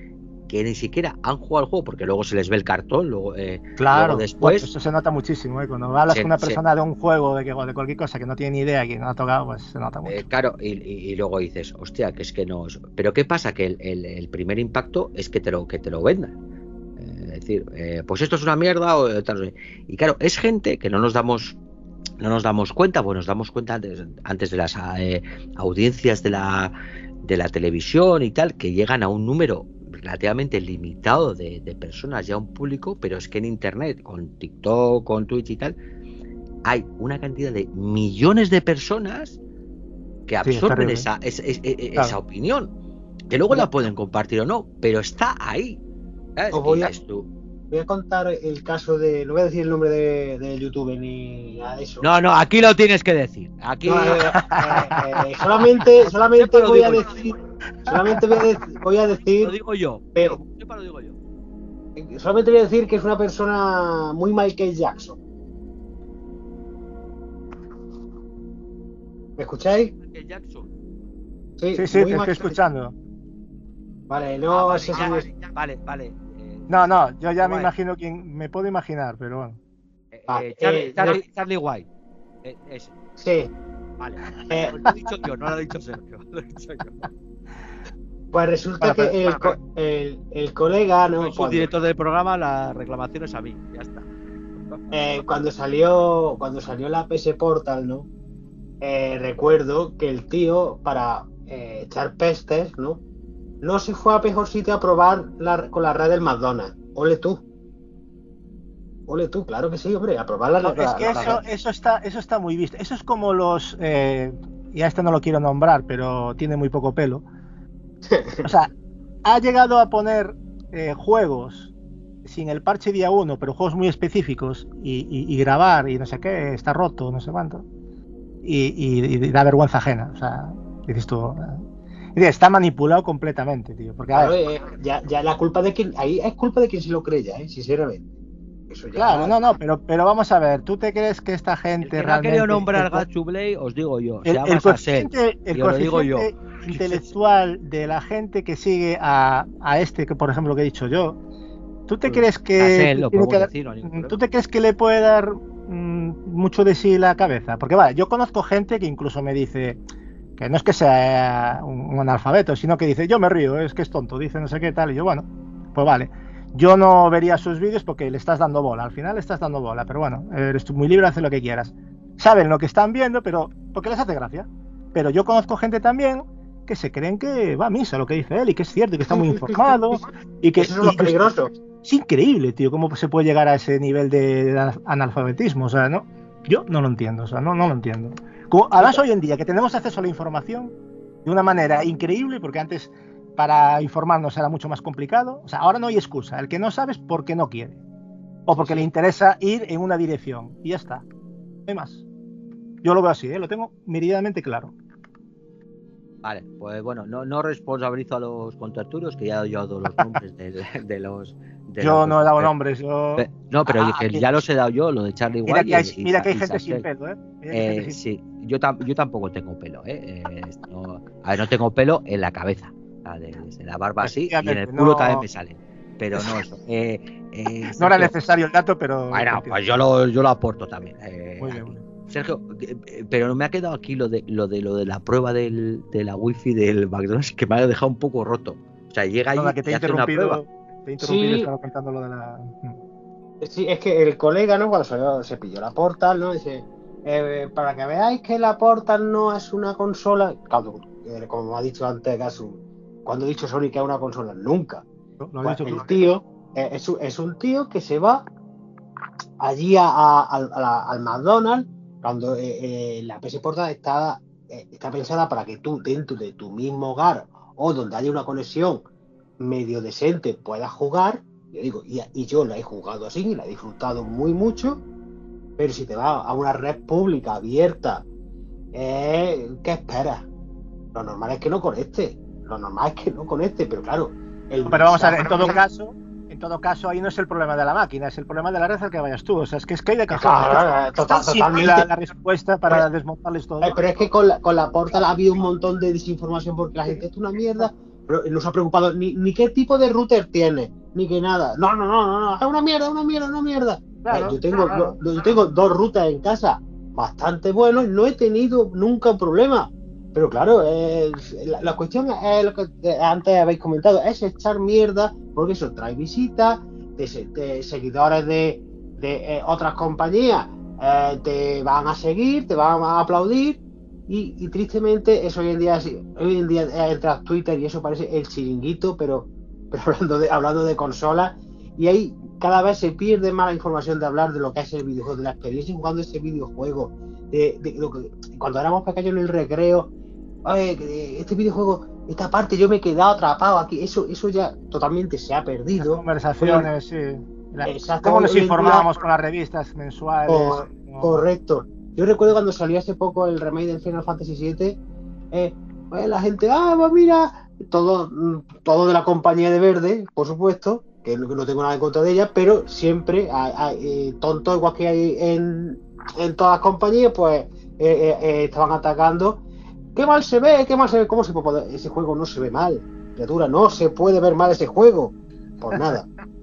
que ni siquiera han jugado al juego, porque luego se les ve el cartón, luego, eh, claro, luego después... Eso se nota muchísimo, ¿eh? Cuando hablas se, con una persona se, de un juego, de, que, de cualquier cosa que no tiene ni idea, que no ha tocado, pues se nota mucho. Eh, claro, y, y, y luego dices, hostia, que es que no... Pero ¿qué pasa? Que el, el, el primer impacto es que te lo, que te lo vendan. Eh, es decir, eh, pues esto es una mierda o tal. Y claro, es gente que no nos damos... No nos damos cuenta, pues nos damos cuenta antes, antes de las eh, audiencias de la, de la televisión y tal, que llegan a un número relativamente limitado de, de personas, ya un público, pero es que en internet, con TikTok, con Twitch y tal, hay una cantidad de millones de personas que absorben sí, esa, esa, esa, esa claro. opinión, que luego la pueden compartir o no, pero está ahí. ¿Sabes? Voy a... Voy a contar el caso de... No voy a decir el nombre de, de YouTube ni nada de eso. No, no, aquí lo tienes que decir. Aquí... No, eh, eh, eh, solamente solamente voy a decir... Solamente voy a, de, voy a decir... Lo digo yo. Pero, lo digo yo. Solamente voy a decir que es una persona muy Michael Jackson. ¿Me escucháis? Michael Jackson. Sí, sí, sí te estoy escuchando. Vale, no... Ah, vale, sé ya, si... vale, vale, vale. No, no, yo ya me imagino quién, me puedo imaginar, pero bueno. Eh, eh, Charlie, eh, Charlie, Charlie White. Eh, ese. Sí. Vale. Eh, lo he dicho yo, no lo he dicho Sergio. Lo he dicho yo. Pues resulta para, que para, para, el, el, el colega, ¿no? Soy el director del programa, la reclamación es a mí, ya está. Eh, cuando salió, cuando salió la P S Portal, ¿no? Eh, recuerdo que el tío, para eh, echar pestes, ¿no? No se fue a Mejor Sitio a probar la, con la red del McDonald's. Ole tú. Ole tú, claro que sí, hombre, a probar la red. No, es que la, eso, la eso, está, eso está muy visto. Eso es como los... Eh, ya este no lo quiero nombrar, pero tiene muy poco pelo. O sea, ha llegado a poner eh, juegos sin el parche día uno, pero juegos muy específicos, y, y, y grabar, y no sé qué, está roto, no sé cuánto. Y, y, y da vergüenza ajena. O sea, dices tú... Está manipulado completamente, tío. Porque, claro, eh, ya, ya la culpa de quien. Ahí es culpa de quien se lo cree ya, ¿eh? Sinceramente. Eso ya claro, es... no, no, pero, pero vamos a ver. ¿Tú te crees que esta gente el que realmente. No ha querido nombrar Gachu Blay, os digo yo. El, se el coeficiente, el coeficiente digo yo. intelectual de la gente que sigue a, a este, que por ejemplo, que he dicho yo. ¿Tú te pues, crees que. Él, tiene que decir, no ¿Tú te crees que le puede dar mmm, mucho de sí la cabeza? Porque, vale, yo conozco gente que incluso me dice. Que no es que sea un, un analfabeto, sino que dice, yo me río, es que es tonto, dice no sé qué tal, y yo, bueno, pues vale. Yo no vería sus vídeos porque le estás dando bola, al final le estás dando bola, pero bueno, eres muy libre, haz lo que quieras. Saben lo que están viendo, pero porque les hace gracia. Pero yo conozco gente también que se creen que va a misa lo que dice él, y que es cierto, y que está muy informado, y que... Eso es lo peligroso. Es, es increíble, tío, cómo se puede llegar a ese nivel de, de analfabetismo, o sea, no, yo no lo entiendo, o sea, no, no lo entiendo. Como, además hoy en día que tenemos acceso a la información de una manera increíble, porque antes para informarnos era mucho más complicado, o sea, ahora no hay excusa, el que no sabe es porque no quiere, o porque le interesa ir en una dirección, y ya está, no hay más. Yo lo veo así, ¿eh? Lo tengo meridianamente claro. Vale, pues bueno, no, no responsabilizo a los contertulios, que ya he dado los nombres de, de los... De yo los, no he dado nombres, yo... No, pero ah, que ya los he dado yo, lo de Charlie White. Mira que hay, y, mira y, que hay y gente Sassel. sin pelo, ¿eh? eh sin... Sí, yo, tam, yo tampoco tengo pelo, ¿eh? eh no, a ver, no tengo pelo en la cabeza, de, de la barba así, y en el culo no... también me salen, pero no eso. Eh, eh, no era necesario el dato, pero... Bueno, pues yo lo, yo lo aporto también. Eh, muy bien, muy bien. Sergio, pero me ha quedado aquí lo de lo de lo de la prueba del, de la wifi del McDonald's, que me ha dejado un poco roto. O sea, llega ahí que te y hace una prueba. Te he interrumpido, sí. Estaba contando lo de la... Sí, es que el colega, ¿no? Cuando salió, se pilló la Portal, ¿no? Dice, eh, para que veáis que la Portal no es una consola, claro, eh, como ha dicho antes Gasu, cuando he dicho Sony que es una consola, nunca. Lo, lo pues dicho el tú. tío eh, es, es un tío que se va allí a, a, a, a la, al McDonald's cuando eh, eh, la P S Portal está, eh, está pensada para que tú dentro de tu mismo hogar o donde haya una conexión medio decente puedas jugar. Yo digo, y, y yo la he jugado así, la he disfrutado muy mucho, pero si te vas a una red pública abierta, eh, ¿qué esperas? Lo normal es que no conecte, lo normal es que no conecte, pero claro. El pero vamos a ver, en todo caso, en todo caso ahí no es el problema de la máquina, es el problema de la red al que vayas tú, o sea, es que es que hay de cajón. Claro, total, totalmente la, la respuesta para pero, desmontarles todo. Pero es que con la, con la Portal ha habido un montón de desinformación porque la gente es una mierda. pero no se ha preocupado ni, ni qué tipo de router tiene, ni que nada. No, no, no, no, no, es una mierda, una mierda, una mierda. Claro, eh, yo, tengo, claro. yo, yo tengo dos routers en casa bastante buenos y no he tenido nunca un problema. Pero claro, eh, la, la cuestión es lo que eh, antes habéis comentado, es echar mierda, porque eso trae visitas, de, de seguidores de, de eh, otras compañías, eh, te van a seguir, te van a aplaudir, y, y tristemente eso hoy en día, hoy en día eh, entras a Twitter y eso parece el chiringuito, pero, pero hablando de, hablando de consolas, y ahí cada vez se pierde más la información de hablar de lo que es el videojuego, de la experiencia jugando ese videojuego, de, de lo que cuando éramos pequeños en el recreo. Oye, este videojuego, esta parte yo me he quedado atrapado aquí, eso eso ya totalmente se ha perdido. Las conversaciones, sí. La, Exacto, ¿Cómo nos hoy en informábamos día, con las revistas mensuales? cor- No. correcto. Yo recuerdo cuando salió hace poco el remake del Final Fantasy siete, eh, pues la gente, ah, pues mira, todo, todo de la compañía de Verde, por supuesto, que no, que no tengo nada en contra de ella, pero siempre hay, hay eh, tontos igual que hay en, en todas las compañías, pues eh, eh, eh, estaban atacando. ¡Qué mal se ve! ¡Qué mal se ve! ¿Cómo se puede poder? Ese juego no se ve mal, criatura, no se puede ver mal ese juego. Por nada.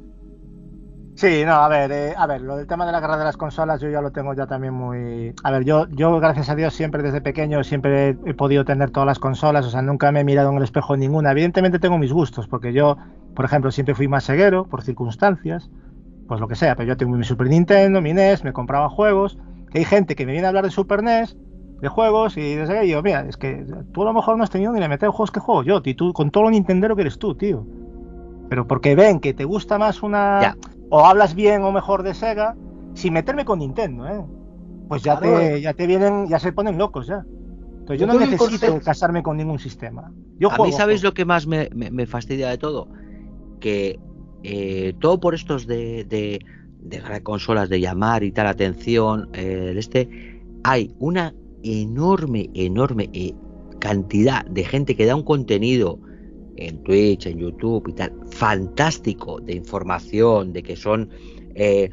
Sí, no, a ver, eh, a ver, lo del tema de la guerra de las consolas yo ya lo tengo ya también muy... A ver, yo, yo gracias a Dios siempre desde pequeño siempre he, he podido tener todas las consolas, o sea, nunca me he mirado en el espejo ninguna. Evidentemente tengo mis gustos, porque yo, por ejemplo, siempre fui más ceguero por circunstancias, pues lo que sea, pero yo tengo mi Super Nintendo, mi NES, me compraba juegos, que hay gente que me viene a hablar de Super NES, de juegos, y desde yo, mira, es que tú a lo mejor no has tenido ni la mitad de juegos que juego yo, y tú con todo lo nintendero que eres tú, tío. Pero porque ven que te gusta más una... Ya. o hablas bien o mejor de Sega, sin meterme con Nintendo, ¿eh? Pues ya, Claro, te, eh. ya te vienen, ya se ponen locos ya. Entonces yo, Yo no creo que el necesito concepto- casarme con ningún sistema. Yo A juego. mí, ¿sabéis juego. lo que más me, me- me fastidia de todo? Que eh, todo por estos de, de, de consolas, de llamar y tal atención, eh, de este, hay una enorme, enorme eh, cantidad de gente que da un contenido en Twitch, en YouTube y tal, fantástico, de información, de que son eh,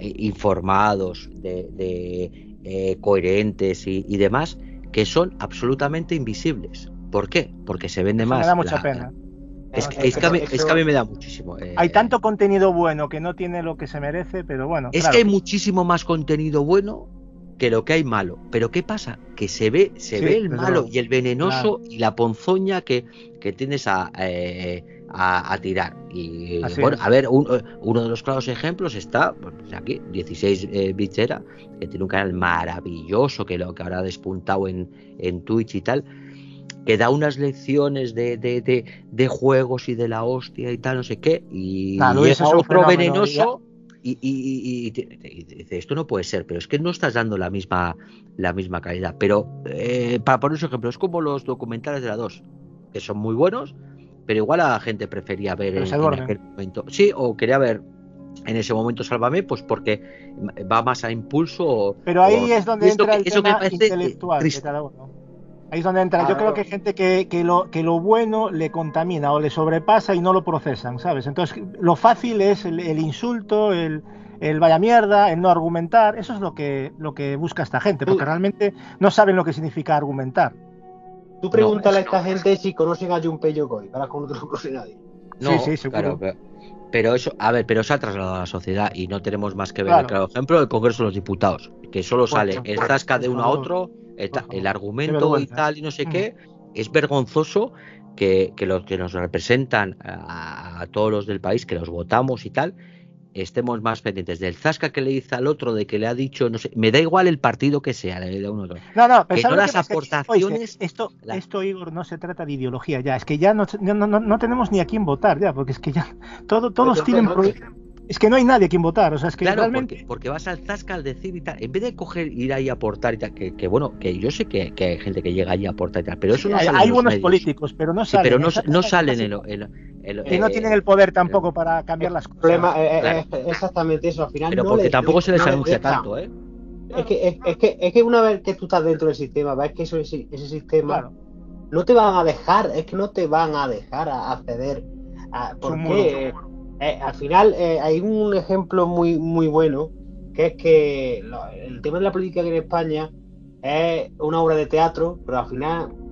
informados, de, de eh, coherentes y, y demás, que son absolutamente invisibles. ¿Por qué? Porque se vende Eso más. me da mucha la- pena. Es, No, que, sí, es, que a mí, eso- es que a mí me da muchísimo. eh, Hay tanto contenido bueno que no tiene lo que se merece, pero bueno. Es claro, que hay muchísimo más contenido bueno que lo que hay malo. Pero ¿qué pasa? Que se ve, se Sí, ve el desde malo luego. y el venenoso Claro. y la ponzoña que, que tienes a, eh, a, a tirar. Y Así bueno, es. a ver, un- uno de los claros ejemplos está pues, aquí, dieciséis eh, bits era, que tiene un canal maravilloso que lo que ahora ha despuntado en, en Twitch y tal, que da unas lecciones de, de, de, de juegos y de la hostia y tal, no sé qué, y Nah, Luis llega es un otro fenómeno, venenoso y, y, y, y te- te- y te dice, esto no puede ser, pero es que no estás dando la misma, la misma calidad. Pero eh, para poner un ejemplo, es como los documentales de la dos, que son muy buenos, pero igual la gente prefería ver pero se en, en duermen. aquel momento. Sí, o quería ver en ese momento Sálvame, pues porque va más a impulso. O, Pero ahí o- es y donde es lo entra que, el eso que me tema parece eh, intelectual de triste. cada uno. Ahí es donde entra. Yo Claro. creo que hay gente que, que, lo, que lo bueno le contamina o le sobrepasa y no lo procesan, ¿sabes? Entonces, lo fácil es el, el insulto, el, el vaya mierda, el no argumentar. Eso es lo que, lo que busca esta gente, porque Tú- realmente no saben lo que significa argumentar. Tú pregúntale No, a esta gente si conocen a Junpei Yokoi, para que no te lo conoce nadie. No, Sí, sí, seguro. claro, pero, pero eso, a ver, pero se ha trasladado a la sociedad y no tenemos más que ver el Claro. claro ejemplo del Congreso de los Diputados, que solo sale Bueno, el zasca de por uno a favor, otro, el, por ta- favor. el Qué argumento y vergüenza. tal y no sé Mm. qué. Es vergonzoso que, que los que nos representan a, a todos los del país, que los votamos y tal, estemos más pendientes del zasca que le dice al otro, de que le ha dicho, no sé, me da igual el partido que sea, de de uno a otro. No, no, pero Que ¿sabes no lo las que pasa? aportaciones. Oíste, esto, la- esto, Igor, no se trata de ideología ya. Es que ya no, no, no, no tenemos ni a quién votar ya, porque es que ya todo, todos Entonces, tienen... no- pro- Es que no hay nadie a quien votar. O sea, es que Claro, realmente... porque, porque vas al zasca al decir y tal, en vez de coger, ir ahí a aportar y tal, que, que bueno, que yo sé que, que hay gente que llega allí a aportar y tal, pero eso no hay, sale hay en los buenos medios. políticos, pero no Sí, salen. pero no, Esa- no esa- salen esa- en, en- en- que no eh, tienen el poder tampoco para cambiar las El cosas. problema es, Claro. es- es exactamente eso. Al final pero no porque les tampoco de- se les no les anuncia dejan. tanto, ¿eh? Es que, es, es que, es que una vez que tú estás dentro del sistema, ves que eso, ese, ese sistema Claro. no te van a dejar, es que no te van a dejar a acceder a, Es un porque eh, eh, al final eh, hay un ejemplo muy muy bueno, que es que lo- el tema de la política aquí en España es una obra de teatro, pero al final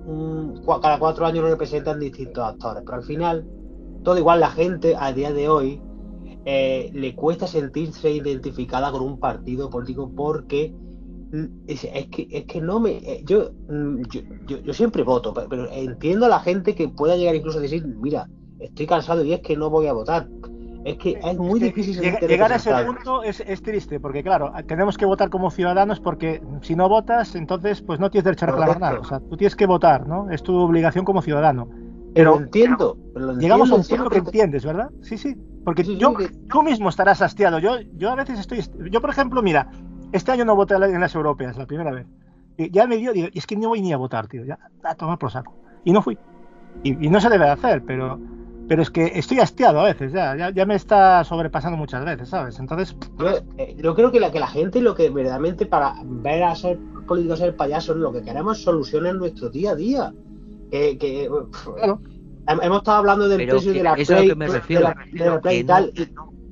un, cada cuatro años lo representan distintos actores, pero al final, todo igual la gente a día de hoy eh, le cuesta sentirse identificada con un partido político porque es, es que es que no me yo, yo, yo, yo siempre voto, pero, pero entiendo a la gente que pueda llegar incluso a decir, mira, estoy cansado y es que no voy a votar. Es que es muy es que difícil llegar, llegar a ese punto es, es triste, porque claro, tenemos que votar como ciudadanos, porque si no votas, entonces pues no tienes derecho a reclamar nada. O sea, tú tienes que votar, ¿no? Es tu obligación como ciudadano. Pero lo entiendo, pero lo llegamos entiendo, a un punto que entiendes, ¿verdad? Sí, sí. Porque sí, sí, yo, que... tú mismo estarás hastiado. Yo, yo a veces estoy... Yo, por ejemplo, mira, este año no voté en las europeas, la primera vez. Y ya me dio, digo, es que no voy ni a votar, tío. Ya, a tomar por saco. Y no fui. Y, y no se debe de hacer, pero... Pero es que estoy hastiado a veces, ya, ya, ya me está sobrepasando muchas veces, ¿sabes? Entonces... Yo, eh, yo creo que la, que la gente lo que verdaderamente para ver a ser políticos, ser payasos, lo que queremos es soluciones en nuestro día a día. Que, que claro. Hemos estado hablando del pero precio de la Play, de la, de la Play y tal, y,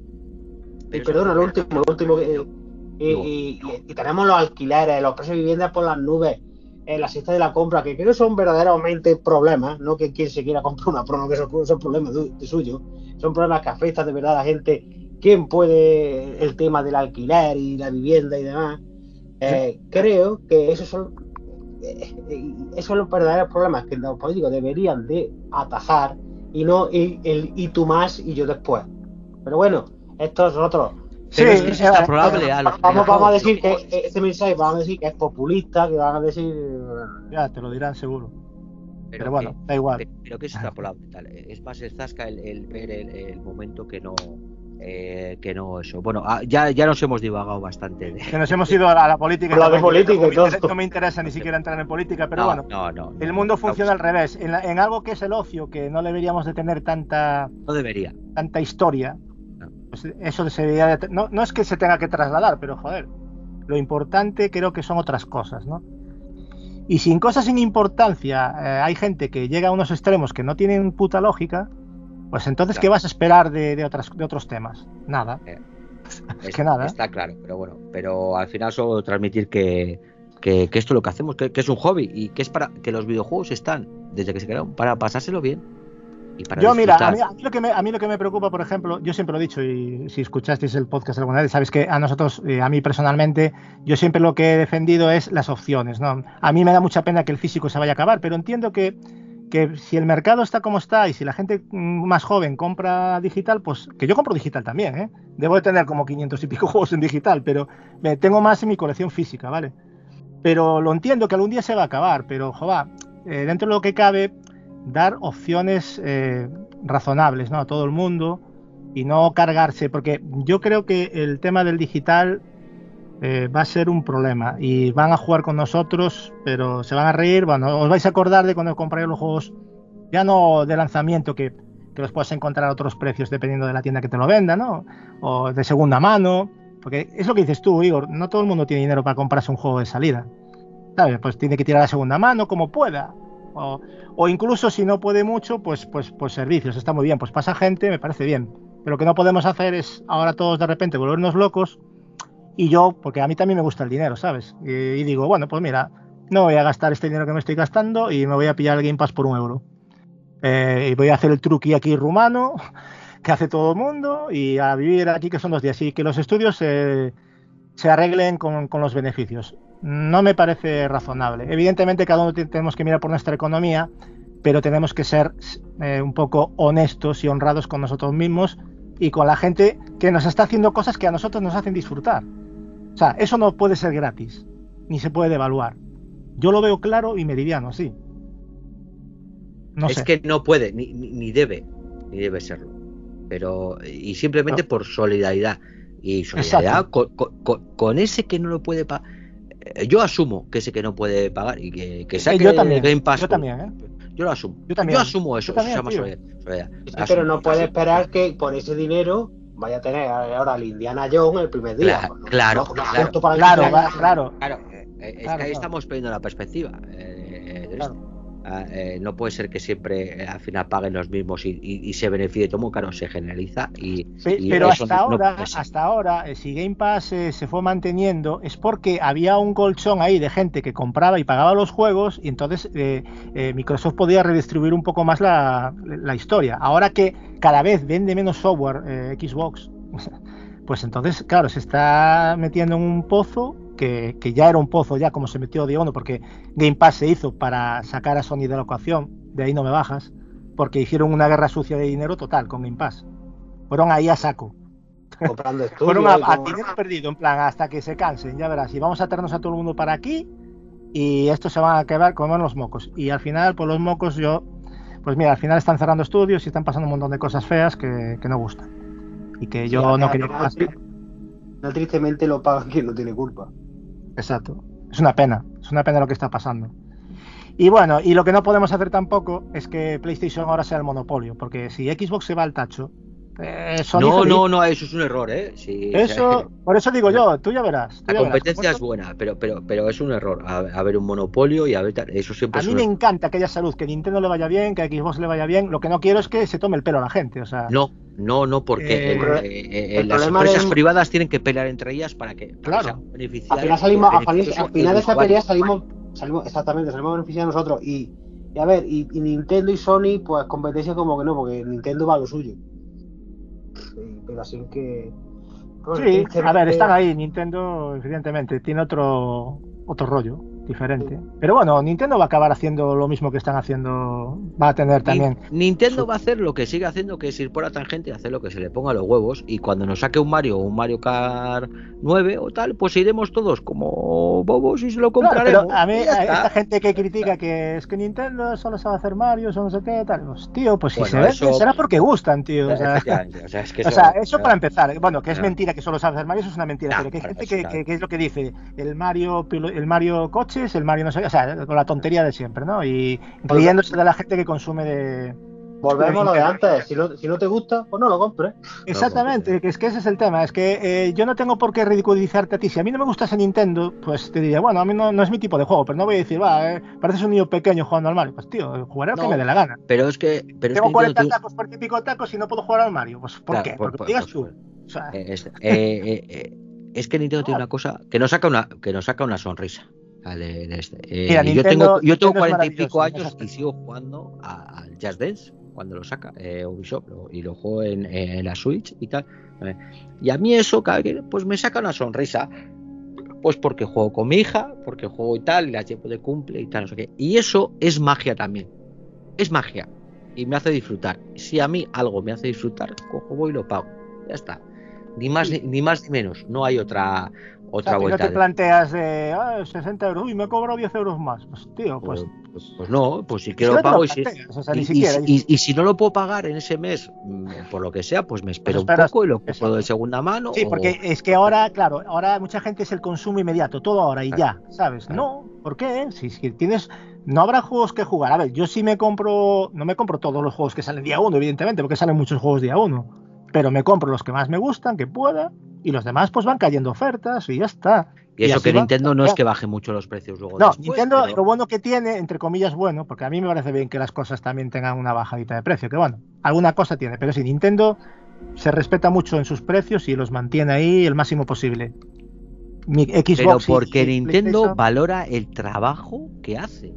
y perdona, lo último, lo último, eh, y, y, y, y tenemos los alquileres, los precios de viviendas por las nubes, eh, la cesta de la compra, que creo que son verdaderamente problemas, no que quien se quiera comprar una promo, que son, son problemas de, de suyo, son problemas que afectan de verdad a la gente. ¿Quién puede el tema del alquiler y la vivienda y demás? Eh, creo que esos son eh, esos son los verdaderos problemas que los políticos deberían de atajar y no el, el y tú más y yo después. Pero bueno, esto es otro. Sí, es que es extrapolable a los vamos, vamos a decir que este mensaje vamos a decir que es populista, que van a decir... Ya, te lo dirán seguro. Pero, pero bueno, que, da igual. Pero, pero que es extrapolable, tal. Es más el zasca el, el ver el, el momento que no... Eh, que no eso. Bueno, ya, ya nos hemos divagado bastante. De... Que nos hemos ido a la, a la política. La de política no, y todo. No me interesa ni siquiera entrar en política, pero no, bueno, no, no, el no, mundo no, funciona no, al revés. En, la, en algo que es el ocio, que no deberíamos de tener tanta... No debería. Tanta historia. No. Pues eso se debería de... No, no es que se tenga que trasladar, pero joder, lo importante creo que son otras cosas, ¿no? Y sin cosas sin importancia, eh, hay gente que llega a unos extremos que no tienen puta lógica. Pues entonces, claro. ¿Qué vas a esperar de, de, otras, de otros temas? Nada. Eh, es es, que nada. Está claro, pero bueno, pero al final solo transmitir que, que, que esto es lo que hacemos, que, que es un hobby y que es para que los videojuegos están, desde que se crearon, para pasárselo bien. Y para yo, disfrutar. mira, a mí, a, mí lo que me, a mí lo que me preocupa, por ejemplo, yo siempre lo he dicho, y si escuchasteis el podcast alguna vez, sabéis que a nosotros, eh, a mí personalmente, yo siempre lo que he defendido es las opciones, ¿no? A mí me da mucha pena que el físico se vaya a acabar, pero entiendo que que si el mercado está como está y si la gente más joven compra digital, pues que yo compro digital también, ¿eh? Debo de tener como quinientos y pico juegos en digital, pero me tengo más en mi colección física, ¿vale? Pero lo entiendo que algún día se va a acabar, pero, joder, eh, dentro de lo que cabe, dar opciones eh, razonables, ¿no? A todo el mundo y no cargarse, porque yo creo que el tema del digital Eh, va a ser un problema y van a jugar con nosotros, pero se van a reír. Bueno, os vais a acordar de cuando compráis los juegos, ya no de lanzamiento, que, que los puedes encontrar a otros precios dependiendo de la tienda que te lo venda, ¿no? O de segunda mano, porque es lo que dices tú, Igor, no todo el mundo tiene dinero para comprarse un juego de salida, ¿sabes? Pues tiene que tirar a segunda mano como pueda, o, o incluso si no puede mucho, pues, pues, pues servicios, está muy bien, pues pasa gente, me parece bien, pero lo que no podemos hacer es ahora todos de repente volvernos locos. Y yo, porque a mí también me gusta el dinero, ¿sabes? Y, y digo, bueno, pues mira, no voy a gastar este dinero que me estoy gastando y me voy a pillar el Game Pass por un euro. Eh, y voy a hacer el truqui aquí rumano, que hace todo el mundo, y a vivir aquí, que son dos días. Y que los estudios eh, se arreglen con, con los beneficios. No me parece razonable. Evidentemente, cada uno tenemos que mirar por nuestra economía, pero tenemos que ser eh, un poco honestos y honrados con nosotros mismos y con la gente que nos está haciendo cosas que a nosotros nos hacen disfrutar. O sea, eso no puede ser gratis, ni se puede devaluar. Yo lo veo claro y meridiano, sí. No es sé. que no puede, ni, ni debe, ni debe serlo. Pero, y simplemente no. por solidaridad. Y solidaridad con, con, con ese que no lo puede pagar. Yo asumo que ese que no puede pagar y que, que saque yo también, el Game Pass. Yo también, ¿eh? Yo lo asumo. Yo, también. yo asumo eso. Yo también, eso se llama solidaridad. Sí, pero no puede esperar que por ese dinero vaya a tener ahora el Indiana Jones el primer día. Claro, claro, no, claro, para claro, claro, claro, claro. Eh, es claro, que ahí claro. estamos perdiendo la perspectiva. Eh, claro. Eh, no puede ser que siempre eh, al final paguen los mismos y, y, y se beneficie todo, claro, se generaliza y, sí, y pero eso hasta no, ahora, no hasta ahora, eh, si Game Pass eh, se fue manteniendo, es porque había un colchón ahí de gente que compraba y pagaba los juegos y entonces eh, eh, Microsoft podía redistribuir un poco más la, la historia. Ahora que cada vez vende menos software eh, Xbox, pues entonces, claro, se está metiendo en un pozo que, que ya era un pozo ya como se metió día uno, porque Game Pass se hizo para sacar a Sony de la ecuación, de ahí no me bajas, porque hicieron una guerra sucia de dinero total con Game Pass. Fueron ahí a saco. Comprando estudios. Fueron a, a con... dinero perdido, en plan, hasta que se cansen, ya verás. Y vamos a traernos a todo el mundo para aquí y estos se van a quedar comer los mocos. Y al final, pues los mocos yo... Pues mira, al final están cerrando estudios y están pasando un montón de cosas feas que, que no gustan. Y que yo sí, no quería que pase. No, tristemente lo paga quien no tiene culpa. Exacto. Es una pena. Es una pena lo que está pasando. Y bueno, y lo que no podemos hacer tampoco es que PlayStation ahora sea el monopolio, porque si Xbox se va al tacho, eh, Sony no, feliz. no, no, eso es un error, ¿eh? Sí, eso, o sea, por eso digo yo, tú ya verás. Tú la ya competencia verás. es buena, pero, pero, pero es un error haber un monopolio y haber eso siempre. A es mí un me error. encanta que haya salud, que Nintendo le vaya bien, que a Xbox le vaya bien. Lo que no quiero es que se tome el pelo a la gente, o sea. No, no, no, porque eh, el, eh, eh, las empresas de... privadas tienen que pelear entre ellas para que, para claro. que beneficiar. Al final salimos, al final, al final de esa pelea salimos, salimos, exactamente, salimos beneficiados nosotros y, y a ver, y, y Nintendo y Sony, pues competencia como que no, porque Nintendo va a lo suyo. Sí, pero así que. Pues, sí, a ver, están ahí. Nintendo, evidentemente, tiene otro otro rollo diferente. Pero bueno, Nintendo va a acabar haciendo lo mismo que están haciendo. Va a tener también. Nintendo su... va a hacer lo que sigue haciendo, que es ir por la tangente y hacer lo que se le ponga a los huevos. Y cuando nos saque un Mario o un Mario Kart nueve o tal, pues iremos todos como bobos y se lo compraremos. Claro, pero a mí, a esta gente que critica que es que Nintendo solo sabe hacer Mario, o no sé qué, tal. Pues, tío, pues si bueno, se vende, eso... será porque gustan, tío. O sea, o sea, es que eso, o sea, eso para empezar. Bueno, que es no. mentira que solo sabe hacer Mario, eso es una mentira. No, pero que hay gente que, que, que es lo que dice: el Mario, el Mario coches, el Mario no sé, o sea, con la tontería de siempre, ¿no? Y riéndose de la gente que consume de. Volvemos a lo de antes, si no, si no te gusta, pues no lo compres. Exactamente, que es que ese es el tema, es que eh, yo no tengo por qué ridiculizarte a ti. Si a mí no me gusta ese Nintendo, pues te diría, bueno, a mí no, no es mi tipo de juego, pero no voy a decir, va, eh, pareces un niño pequeño jugando al Mario. Pues tío, jugaré lo no, que me dé la gana. Pero es que... Pero tengo es que cuarenta tú... tacos por típico tacos y no puedo jugar al Mario. Pues ¿por claro, qué? Por, Porque por, digas por, tú. Por, o sea, es, eh, eh, eh, es que Nintendo tiene una cosa que nos saca una, que nos saca una sonrisa. De, de este. eh, Mira, Nintendo, yo tengo yo tengo cuarenta y pico años y sigo jugando al Just Dance cuando lo saca eh, Ubisoft lo, y lo juego en, en la Switch y tal, eh, y a mí eso cada vez pues me saca una sonrisa, pues porque juego con mi hija, porque juego y tal, y las llevo de cumple y tal, no sé qué, y eso es magia también, es magia y me hace disfrutar. Si a mí algo me hace disfrutar, cojo, voy y lo pago, ya está, ni más sí. ni, ni más ni menos, no hay otra otra o sea, vuelta. No te planteas de ah, sesenta euros, uy, me he cobrado diez euros más. Pues tío, pues. Pues, pues no, pues si quiero lo pago y si, o sea, y, siquiera, y, y, y si no lo puedo pagar en ese mes, por lo que sea, pues me espero pues un poco y lo compro de segunda mano. Sí, porque o... es que ahora, claro, ahora mucha gente es el consumo inmediato, todo ahora y claro, ya, ¿sabes? Claro. No, ¿por qué? Si, si tienes. No habrá juegos que jugar. A ver, yo sí me compro. No me compro todos los juegos que salen día uno, evidentemente, porque salen muchos juegos día uno. Pero me compro los que más me gustan, que pueda. Y los demás pues van cayendo ofertas y ya está. Y eso y que Nintendo van... no es que baje mucho los precios luego. No, después, Nintendo pero... lo bueno que tiene, entre comillas bueno, porque a mí me parece bien que las cosas también tengan una bajadita de precio, que bueno, alguna cosa tiene, pero sí, Nintendo se respeta mucho en sus precios y los mantiene ahí el máximo posible. Mi Xbox pero porque y, Nintendo valora el trabajo que hace.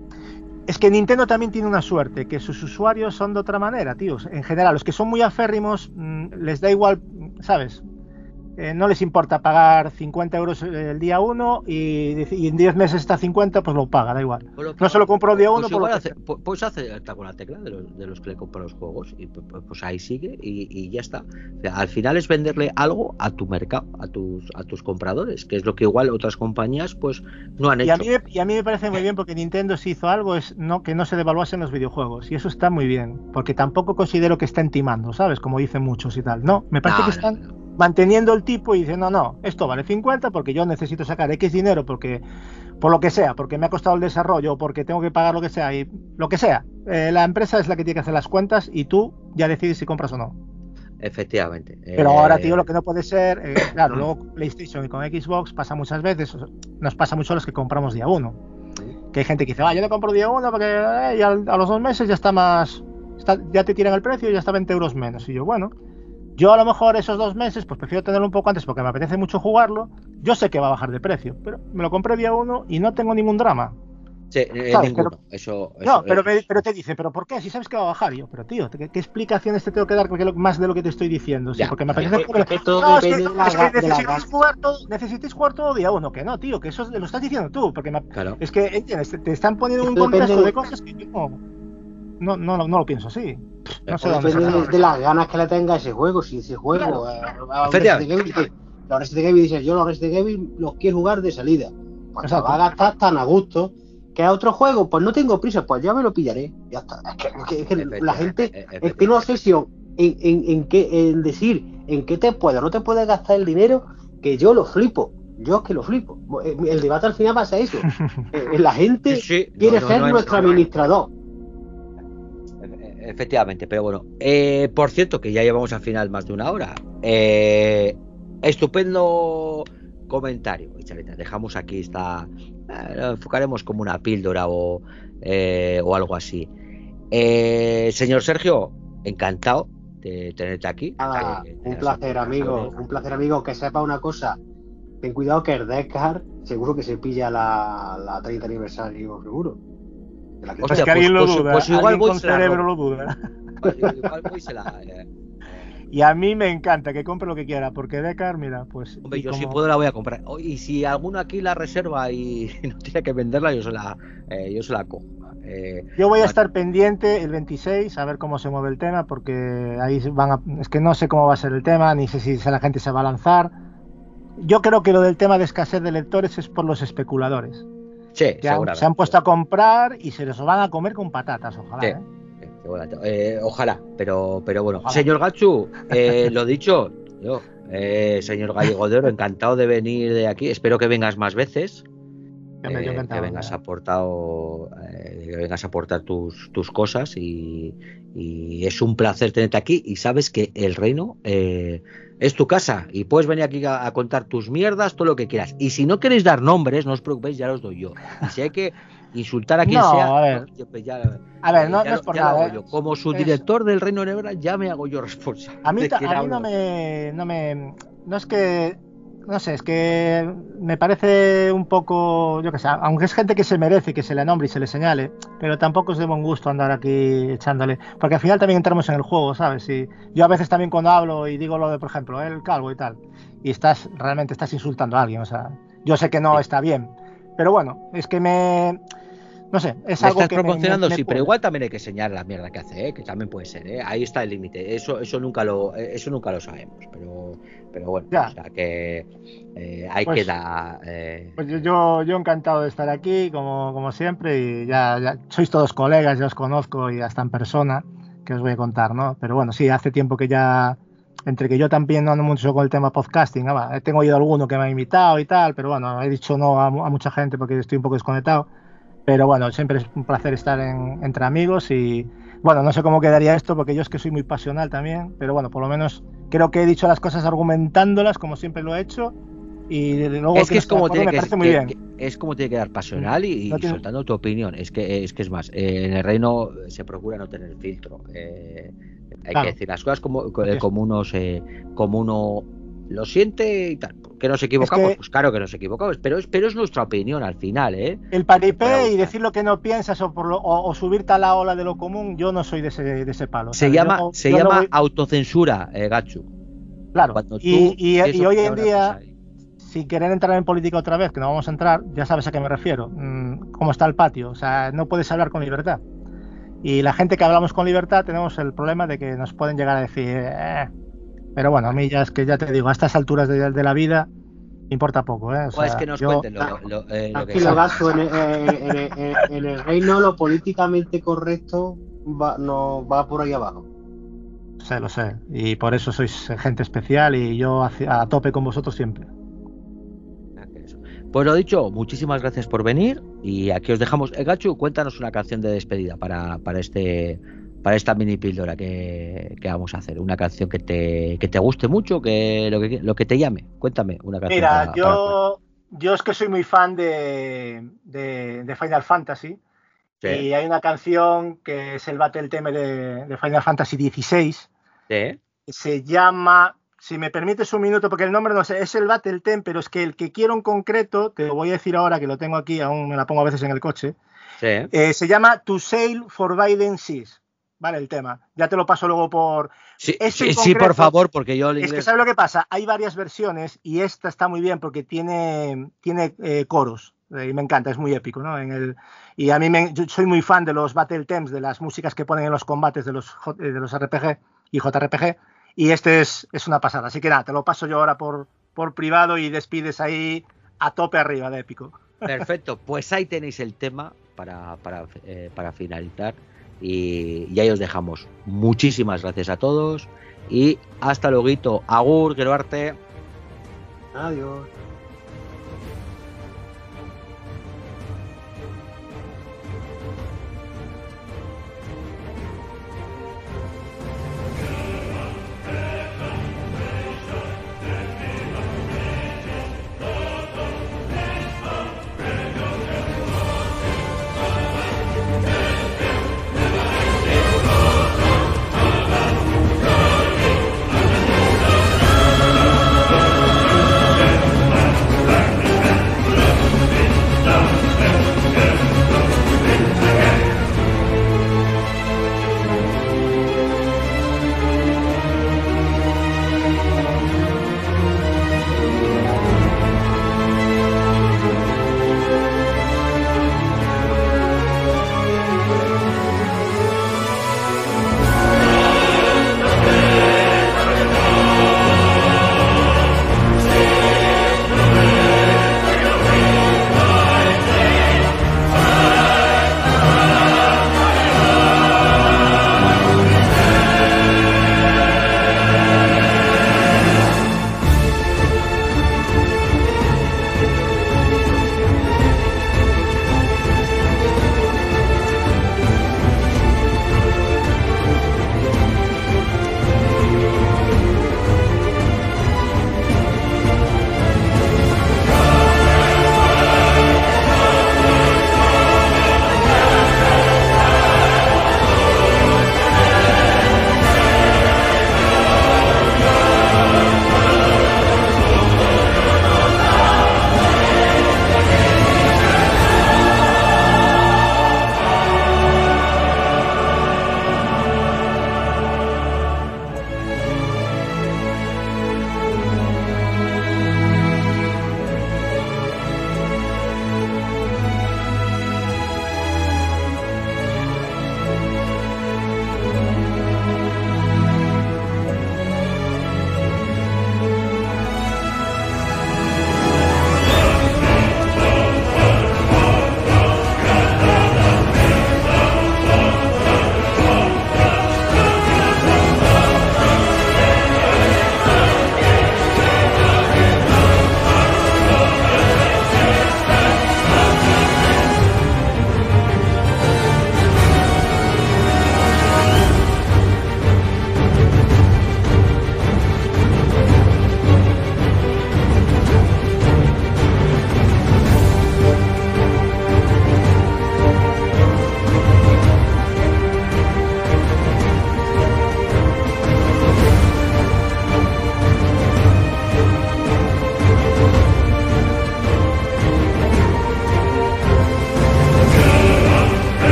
Es que Nintendo también tiene una suerte, que sus usuarios son de otra manera, tíos. En general, los que son muy aférrimos, mmm, les da igual, ¿sabes? Eh, no les importa pagar cincuenta euros el día uno y, y en diez meses está cincuenta, pues lo paga, da igual. Pues no se lo compró el día uno. Pues por lo hace, pues, pues hace está con la tecla de los, de los que le compran los juegos y pues, pues ahí sigue y, y ya está. O sea, al final es venderle algo a tu mercado, a tus a tus compradores, que es lo que igual otras compañías pues no han y hecho. A mí, y a mí me parece muy bien porque Nintendo si hizo algo es no que no se devaluasen los videojuegos y eso está muy bien, porque tampoco considero que estén timando, ¿sabes? Como dicen muchos y tal. No, me parece no, que están... No, no. manteniendo el tipo y diciendo no, no, esto vale cincuenta porque yo necesito sacar X dinero porque por lo que sea, porque me ha costado el desarrollo o porque tengo que pagar lo que sea y lo que sea, eh, la empresa es la que tiene que hacer las cuentas y tú ya decides si compras o no. Efectivamente. Pero eh... ahora, tío, lo que no puede ser, eh, claro, luego PlayStation y con Xbox pasa muchas veces, nos pasa mucho a los que compramos día uno, que hay gente que dice, va, yo lo compro día uno porque eh, y al, a los dos meses ya está más, está, ya te tiran el precio y ya está veinte euros menos. Y yo, bueno, yo a lo mejor esos dos meses, pues prefiero tenerlo un poco antes porque me apetece mucho jugarlo. Yo sé que va a bajar de precio, pero me lo compré día uno y no tengo ningún drama. Sí, eh, ¿Sabes? ninguno. Pero, eso, eso, no, pero, eh. me, pero te dice, ¿pero por qué? Si sabes que va a bajar. Y yo, pero tío, ¿qué, qué explicaciones te tengo que dar? Porque lo, más de lo que te estoy diciendo. Sí, Ya, porque me ya. apetece Es jugar. que todo No, es que, depende de la es que ga- de la necesitáis, ga- jugar todo, necesitáis jugar todo día uno. Que no, tío, que eso lo estás diciendo tú. Porque me- Claro. es que, ¿entiendes? Te, te están poniendo un Esto depende contexto de- de cosas que yo no, no, no, lo- no lo pienso así. No sé Todo dónde depende de, sacarlo. de las ganas que le tenga ese juego. Si ese juego, Claro. eh, a un Efectivamente. Resident Evil, que- los Resident Evil dices, yo los Resident Evil los quiero jugar de salida. Pues te Exacto. va a gastar tan a gusto. Que a otro juego, pues no tengo prisa, pues ya me lo pillaré. Ya está. Es que, es que- es que la gente es que no obsesión en, en, en, qué, en decir en qué te puede o no te puedes gastar el dinero, que yo lo flipo. Yo es que lo flipo. El debate al final pasa eso. Eh, La gente Sí, sí. No, quiere no, ser no hay- nuestro no hay- administrador. Efectivamente, pero bueno. Eh, por cierto, que ya llevamos al final más de una hora. Eh, estupendo comentario, Ichareta. Dejamos aquí esta. Eh, lo enfocaremos como una píldora o, eh, o algo así. Eh, señor Sergio, encantado de tenerte aquí. Nada, de- de un las placer, amigo. aportaciones. Un placer, amigo. Que sepa una cosa. Ten cuidado que el Descar seguro que se pilla la, la treinta aniversario, seguro. De la que Pues Hostia, es que alguien pues- lo pues- duda. pues igual alguien voy y con se la cerebro robo. lo duda. Igual voy y se la- eh, Y a mí me encanta que compre lo que quiera, porque Decar, mira, pues. Hombre, y yo como- si puedo la voy a comprar. Oh, y si alguno aquí la reserva y no tiene que venderla, yo se la, eh, yo se la cojo. Eh, Yo voy a vale. estar pendiente el veintiséis a ver cómo se mueve el tema, porque ahí van a, es que no sé cómo va a ser el tema, ni sé si la gente se va a lanzar. Yo creo que lo del tema de escasez de lectores es por los especuladores, Sí, que han- seguramente. se han puesto a comprar y se los van a comer con patatas, ojalá. Sí. ¿eh? Sí, seguramente. Eh, ojalá, pero, pero bueno. Ojalá. Señor Gachu, eh, lo dicho, yo, eh, señor Gallego de Oro, encantado de venir de aquí. Espero que vengas más veces. Hombre, yo eh, encantado, que vengas ya. aportado eh, que vengas a aportar tus, tus cosas y, y es un placer tenerte aquí y sabes que el reino eh, es tu casa y puedes venir aquí a, a contar tus mierdas, todo lo que quieras, y si no queréis dar nombres no os preocupéis, ya los doy yo, y si hay que insultar a quien No, sea, a ver. yo- pues ya, A ver, eh, no, ya no lo- es por ya lo nada. hago ¿eh? yo. Como Es- subdirector del Reino de Nebra ya me hago yo responsable A mí, de ta- quién a mí hablo. no me, no me, no es que, no sé, es que me parece un poco, yo qué sé, aunque es gente que se merece que se le nombre y se le señale, pero tampoco es de buen gusto andar aquí echándole, porque al final también entramos en el juego, ¿sabes? Y yo a veces también cuando hablo y digo lo de, por ejemplo, el calvo y tal, y estás, realmente estás insultando a alguien, o sea, yo sé que no Sí. está bien, pero bueno, es que me, no sé, es Me algo estás que me- proporcionando, me- me sí, pero puede. igual también hay que señalar la mierda que hace, ¿eh? Que también puede ser, ¿eh? Ahí está el límite. Eso, eso nunca lo, eso nunca lo sabemos, pero, pero bueno, Ya. o sea que eh, hay Pues- que dar. Eh, Pues yo, yo, yo encantado de estar aquí, como, como siempre, y ya, ya sois todos colegas, ya os conozco y hasta en persona, que os voy a contar, ¿no? Pero bueno, sí, hace tiempo que ya, entre que yo también no ando mucho con el tema podcasting, ah, tengo oído alguno que me ha invitado y tal, pero bueno, he dicho no a, a mucha gente porque estoy un poco desconectado, pero bueno, siempre es un placer estar en, entre amigos y bueno, no sé cómo quedaría esto porque yo es que soy muy pasional también, pero bueno, por lo menos creo que he dicho las cosas argumentándolas como siempre lo he hecho. Y luego es que no es esté de como acuerdo tiene me que, parece muy que- bien. que- es como tiene que dar pasional y, No y tiene- soltando tu opinión. Es que es que es más, eh, en el reino se procura no tener filtro. Eh, hay Claro. que decir las cosas como, co- Así es. como uno se, como uno lo siente y tal. Que nos equivocamos, Es que- pues claro que nos equivocamos, pero es, pero es nuestra opinión al final, ¿eh? El paripé Para y buscar. decir lo que no piensas o, por lo- o, o subirte a la ola de lo común, yo no soy de ese, de ese palo. Se ¿sabes? llama, Yo- se yo no llama voy- autocensura, eh, Gachu. Claro, Cuando tú y, y- tienes y hoy en opinión, día, pues ahí. sin querer entrar en política otra vez, que no vamos a entrar, ya sabes a qué me refiero. Mm, ¿Cómo está el patio? O sea, no puedes hablar con libertad. Y la gente que hablamos con libertad tenemos el problema de que nos pueden llegar a decir... "Eh". Pero bueno, a mí ya es que ya te digo, a estas alturas de, de la vida importa poco. ¿eh? O Pues sea, que nos yo- cuenten lo, lo- eh, lo que Tranquilo, saben. Gacho, en, el- en el- en- en el reino lo políticamente correcto va, no, va por ahí abajo. sé, lo sé. Y por eso sois gente especial y yo a, a tope con vosotros siempre. Pues lo dicho, muchísimas gracias por venir y aquí os dejamos. Eh, Gachu, cuéntanos una canción de despedida para, para este para esta mini píldora que, que vamos a hacer. Una canción que te, que te guste mucho, que lo que lo que te llame. Cuéntame una canción. Mira, para- para- yo, yo es que soy muy fan de, de, de Final Fantasy. Sí. Y hay una canción que es el Battle Theme de, de Final Fantasy dieciséis. Sí. Se llama, si me permites un minuto, porque el nombre no sé, es el Battle Theme, pero es que el que quiero en concreto, te lo voy a decir ahora que lo tengo aquí, aún me la pongo a veces en el coche. Sí. Eh, se llama To Sail Forbidden Seas. Vale, el tema. Ya te lo paso luego por... Sí, este sí, concreto, sí, por favor, porque yo el inglés... inglés... Es que ¿sabes lo que pasa? Hay varias versiones y esta está muy bien porque tiene, tiene eh, coros. Y me encanta, es muy épico, ¿no? En el, y a mí me, yo soy muy fan de los Battle Themes, de las músicas que ponen en los combates de los, de los R P G y J R P G, y este es, es una pasada. Así que nada, te lo paso yo ahora por, por privado y despides ahí a tope arriba de épico. Perfecto, pues ahí tenéis el tema para, para, eh, para finalizar y, y ahí os dejamos. Muchísimas gracias a todos y hasta luego. Agur, Geroarte. Adiós.